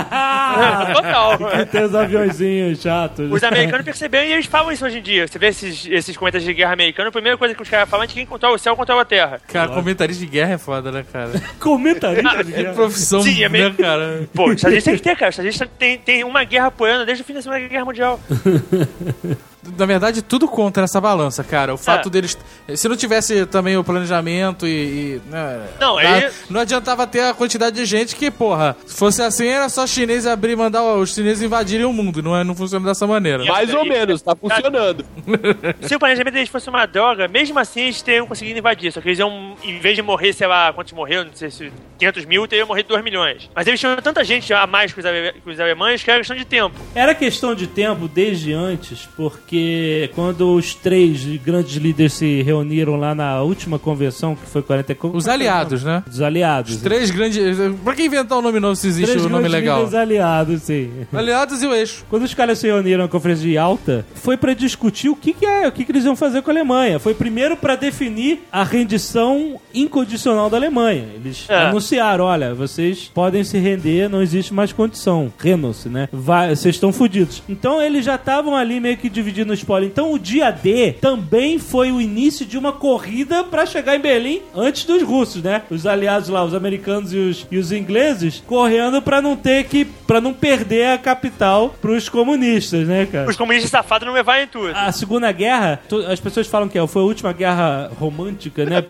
Total. Que tem os aviãozinhos chatos. Os americanos perceberam e eles falam isso hoje em dia. Você vê esses, esses comentários de guerra americano, a primeira coisa que os caras falam é que quem controla o céu controla a terra. Cara, comentarista de guerra é foda, né, cara? Comentarista de É guerra. profissão, Sim, é né, meio- cara? Pô, os estadistas tem que ter, cara. Os estadistas tem, tem uma guerra apoiando desde o fim da Segunda Guerra Mundial. Na verdade, tudo conta nessa balança, cara. O fato É. deles... Se não tivesse também o planejamento e... e, né, Não, na- aí- não adiantava ter a quantidade de gente que, porra, se fosse assim, era só chinês abrir e mandar os chineses invadirem o mundo. Não, é, não funciona dessa maneira. Mais ou menos, tá funcionando. Se o planejamento deles fosse uma droga, mesmo assim eles teriam conseguido invadir. Só que eles iam, em vez de morrer, sei lá, quantos morreram, não sei se quinhentos mil, teriam morrido dois milhões. Mas eles tinham tanta gente a mais que os, ale- que os alemães que era questão de tempo. Era questão de tempo desde antes, porque quando os três grandes líderes se reuniram lá na última convenção, que foi quarenta e quatro... Os aliados, né? Os aliados. Três grandes... Pra que inventar um nome novo se existe Três um nome grandes legal? líderes aliados, sim. Aliados e o eixo. Quando os caras se reuniram na conferência de Yalta, foi pra discutir o que, que é, o que, que eles iam fazer com a Alemanha. Foi primeiro pra definir a rendição incondicional da Alemanha. Eles É. anunciaram, olha, vocês podem se render, não existe mais condição. Renam-se, né? Vai, vocês estão fodidos. Então eles já estavam ali meio que dividindo o spoiler. Então o dia D também foi o início de uma corrida pra chegar em Berlim antes dos russos, né? Os aliados lá, os americanos e os, e os ingleses, correndo pra não ter que, pra não perder a capital pros comunistas, né, cara? Os comunistas safados não levaram em tudo. A Segunda Guerra, tu- as pessoas falam que é, foi a última guerra romântica, né?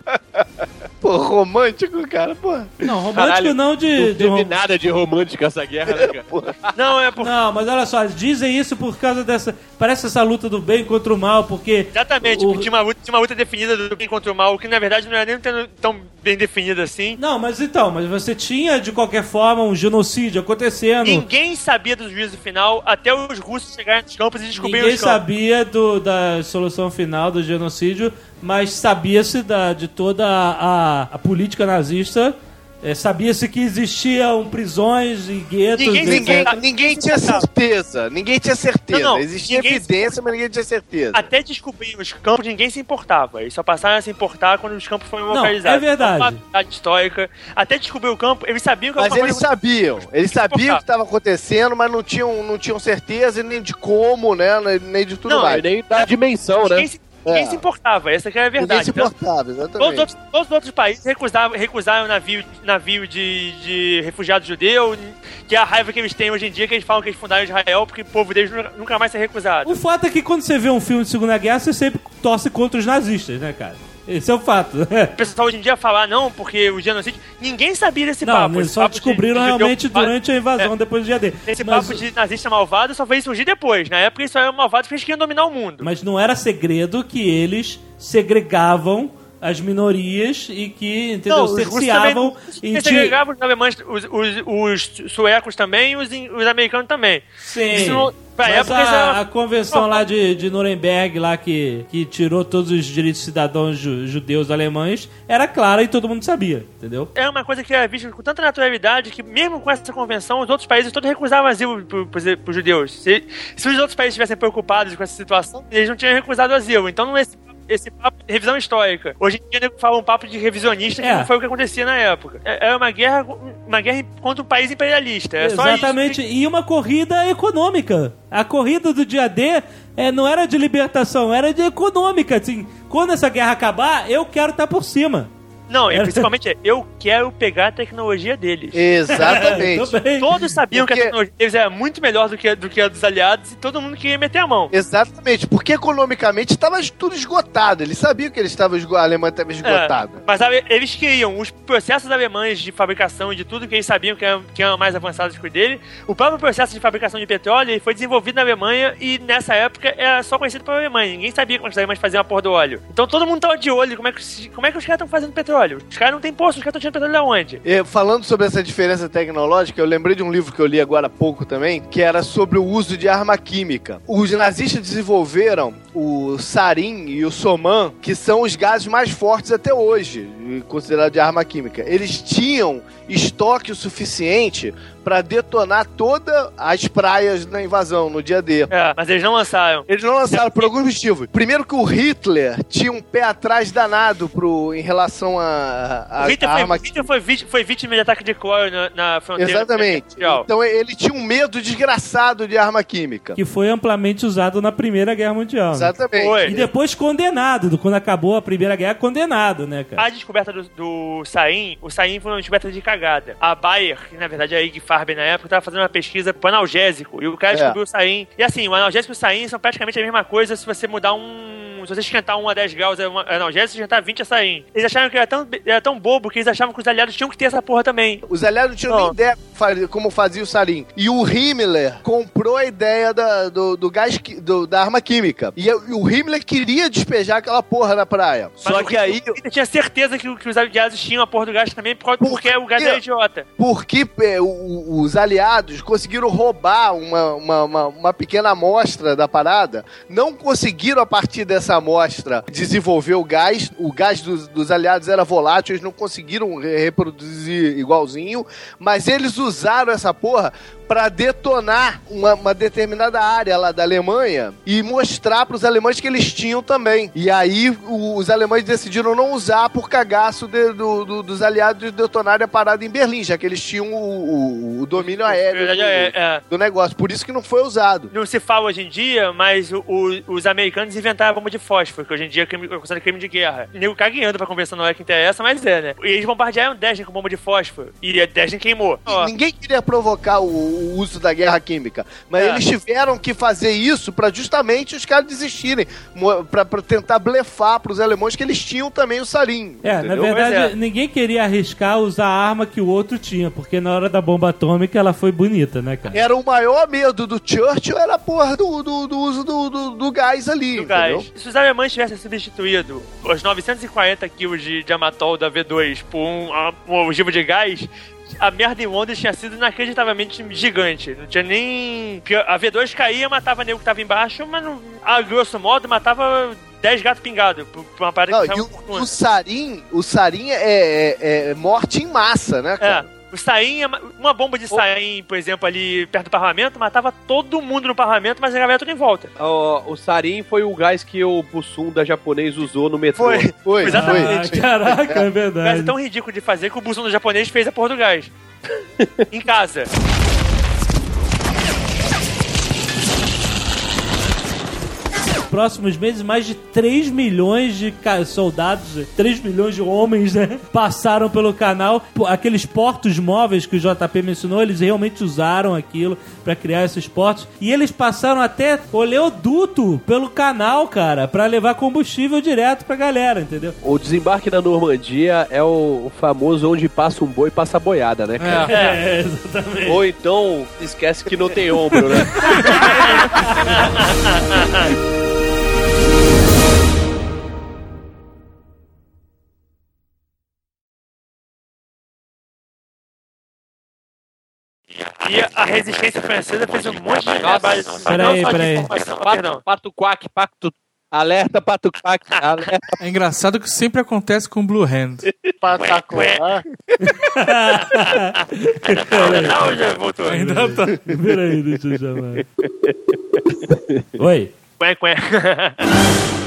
Pô, romântico, cara, pô. Não, romântico Caralho, não de... Não de teve rom- nada de romântica essa guerra, né, cara? Não, é por... Não, mas olha só, dizem isso por causa dessa... Parece essa luta do bem contra o mal, porque... Exatamente, o- porque tinha uma, luta, tinha uma luta definida do bem contra o mal, que na verdade não era nem tão- tão bem definida assim. Não, mas então, mas você tinha, de qualquer forma, um genocídio acontecendo. Ninguém sabia do juízo final até os russos chegarem nos campos e descobrirem Ninguém os campos. sabia do, da solução final do genocídio, mas sabia-se da- de toda a, a- a política nazista. É, sabia-se que existiam prisões e guetos. Ninguém- e- Ninguém, Tá. ninguém tinha certeza. Ninguém tinha certeza. Não, não, Existia ninguém- evidência, mas ninguém tinha certeza. Até descobrir os campos, ninguém se importava. Eles só passaram a se importar quando os campos foram Não, localizados. é verdade. Uma verdade histórica. Até descobrir o campo, eles sabiam que Mas alguma eles coisa- sabiam. Eles sabiam o que estava acontecendo, mas não tinham, não tinham certeza nem de como, né? Nem de tudo Não, mais. Nem da dimensão, né? Ninguém se, ninguém É. se importava, essa que é a Ninguém verdade. se Então, importava, Todos os, exatamente. outros, todos os outros países recusaram, recusaram navio, navio de, de refugiado judeu, que é a raiva que eles têm hoje em dia, que eles falam que eles fundaram Israel, porque o povo deles nunca, nunca mais será recusado. O fato é que quando você vê um filme de Segunda Guerra, você sempre torce contra os nazistas, né, cara? Esse é o fato. O pessoal hoje em dia fala, não, porque o genocídio... Ninguém sabia desse Não, papo. eles Esse só papo de- descobriram de- de- realmente de- durante a invasão, depois do dia D. Esse Mas- papo de nazista malvado só veio surgir depois. Na época eles só eram malvados porque eles queriam dominar o mundo. Mas não era segredo que eles segregavam as minorias e que, entendeu, Não, os russos cerceavam também- e Eles tinha- segregavam os alemães, os, os, os suecos também e os, in- os americanos também. Sim. Isso não- pra Mas época, isso a, era- a convenção lá de, de Nuremberg, lá que, que tirou todos os direitos de cidadãos ju- judeus alemães, era clara e todo mundo sabia, entendeu? É uma coisa que era vista com tanta naturalidade que, mesmo com essa convenção, os outros países todos recusavam asilo para os judeus. Se, se os outros países estivessem preocupados com essa situação, eles não tinham recusado asilo. Então, não é esse, esse papo de revisão histórica. Hoje em dia, nego fala um papo de revisionista, que É. não foi o que acontecia na época. É, é uma guerra, uma guerra contra um país imperialista. É só Exatamente, isso. e uma corrida econômica. A corrida do dia D é, não era de libertação, era de econômica. Assim, quando essa guerra acabar, eu quero estar por cima. Não, e principalmente é, eu quero pegar a tecnologia deles. Exatamente. Também. Todos sabiam que Porque- a tecnologia deles era muito melhor do que, a- do que a dos aliados e todo mundo queria meter a mão. Exatamente, porque economicamente estava tudo esgotado. Eles sabiam que eles estavam esgo... a Alemanha estava esgotada. É, mas sabe, eles queriam os processos alemães de fabricação e de tudo que eles sabiam que eram, que eram mais avançados que o dele. O próprio processo de fabricação de petróleo ele foi desenvolvido na Alemanha e nessa época era só conhecido pela Alemanha. Ninguém sabia como os alemães faziam a porra do óleo. Então todo mundo tava de olho como é que, como é que os caras estão fazendo petróleo. Os caras não têm poço, os caras estão tirando petróleo de onde? E, falando sobre essa diferença tecnológica, eu lembrei de um livro que eu li agora há pouco também, que era sobre o uso de arma química. Os nazistas desenvolveram o sarin e o soman, que são os gases mais fortes até hoje, considerados de arma química. Eles tinham estoque o suficiente para detonar todas as praias na invasão, no dia D. É, mas eles não lançaram. Eles não lançaram por alguns motivos. Primeiro que o Hitler tinha um pé atrás danado pro, em relação a, a, O Hitler, a foi, arma o Hitler foi, vítima, foi vítima de ataque de cloro na, na fronteira. Exatamente. mundial. Então ele tinha um medo desgraçado de arma química. Que foi amplamente usado na Primeira Guerra Mundial. né? Exatamente. Foi. E depois condenado, quando acabou a Primeira Guerra, condenado, né, cara? A descoberta do, do sarin, o sarin foi uma descoberta de cagada. A Bayer, que na verdade é a Ig Farben na época, tava fazendo uma pesquisa pro analgésico. E o cara É. descobriu o sarin. E assim, o analgésico e o sarin são praticamente a mesma coisa se você mudar um... Se você esquentar um a dez graus é uma- é analgésico, se esquentar vinte é sarin. Eles acharam que era tão, era tão bobo que eles achavam que os aliados tinham que ter essa porra também. Os aliados não tinham Não. nem ideia fa- como fazia o sarin. E o Himmler comprou a ideia da, do, do gás, qui- do- da arma química. E, o- e o Himmler queria despejar aquela porra na praia. Mas Só o que aí... Eu tinha certeza que, que os aliados tinham a porra do gás também, por causa- porque o gás quê? era idiota. Porque é, o- os aliados conseguiram roubar uma, uma, uma, uma pequena amostra da parada, não conseguiram, a partir dessa amostra, desenvolver o gás. O gás dos, dos aliados era volátil, eles não conseguiram re- reproduzir igualzinho, mas eles usaram essa porra pra detonar uma, uma determinada área lá da Alemanha e mostrar pros alemães que eles tinham também. E aí o- os alemães decidiram não usar por cagaço de- do- do- dos aliados detonarem a parada em Berlim, já que eles tinham o, o- o domínio aéreo verdade, é, do, é. do negócio. Por isso que não foi usado. Não se fala hoje em dia, mas o- o- os americanos inventaram a bomba de fósforo, que hoje em dia é crime, é considerado crime de guerra. O nego cagueando pra conversar, não é que interessa, mas é, né? E eles bombardearam Dresden com bomba de fósforo. E a Dresden queimou. Ó, Ninguém queria provocar o, o uso da guerra química, mas É. eles tiveram que fazer isso pra justamente os caras desistirem, mo- pra, pra tentar blefar pros alemães que eles tinham também o sarin. É, entendeu? na verdade, Pois é. ninguém queria arriscar usar a arma que o outro tinha, porque na hora da bomba atômica ela foi bonita, né, cara? Era o maior medo do Churchill, era a porra do, do, do uso do, do, do gás ali, do entendeu? gás. Se os alemães tivessem substituído os novecentos e quarenta quilos de, de amatol da V dois por um, a- um ogivo de gás, a merda em Londres tinha sido inacreditavelmente gigante. Não tinha nem... porque a V dois caía, matava nego que tava embaixo, mas não, a grosso modo matava dez gatos pingados por, por uma parada Não, que e saiu o, fortuna. o sarin, o sarin é, é- é morte em massa, né, cara? É. O sarin, uma bomba de sarin, por exemplo, ali perto do parlamento, matava todo mundo no parlamento, mas a galera tudo em volta. O, o sarin foi o gás que o Bussunda japonês usou no metrô. Foi, foi, Exatamente. foi. Ah, caraca, é O gás é verdade. tão ridículo de fazer que o Bussunda japonês fez a porra do gás. Em casa. Próximos meses, mais de três milhões de ca- soldados, três milhões de homens, né, passaram pelo canal. Pô, aqueles portos móveis que o J P mencionou, eles realmente usaram aquilo pra criar esses portos. E eles passaram até oleoduto pelo canal, cara, pra levar combustível direto pra galera, entendeu? O desembarque na Normandia é o, o famoso onde passa um boi, passa a boiada, né, cara? É, exatamente. Ou então, esquece que não tem ombro, né? E a resistência francesa fez um monte de trabalho. Peraí, peraí. Pato, pato quack, pato... Alerta, pato quack. Alerta. É engraçado que sempre acontece com Blue Hand. Patacolar. Não, já voltou. Ainda tá. Peraí, deixa eu chamar. Oi. Quen, quen.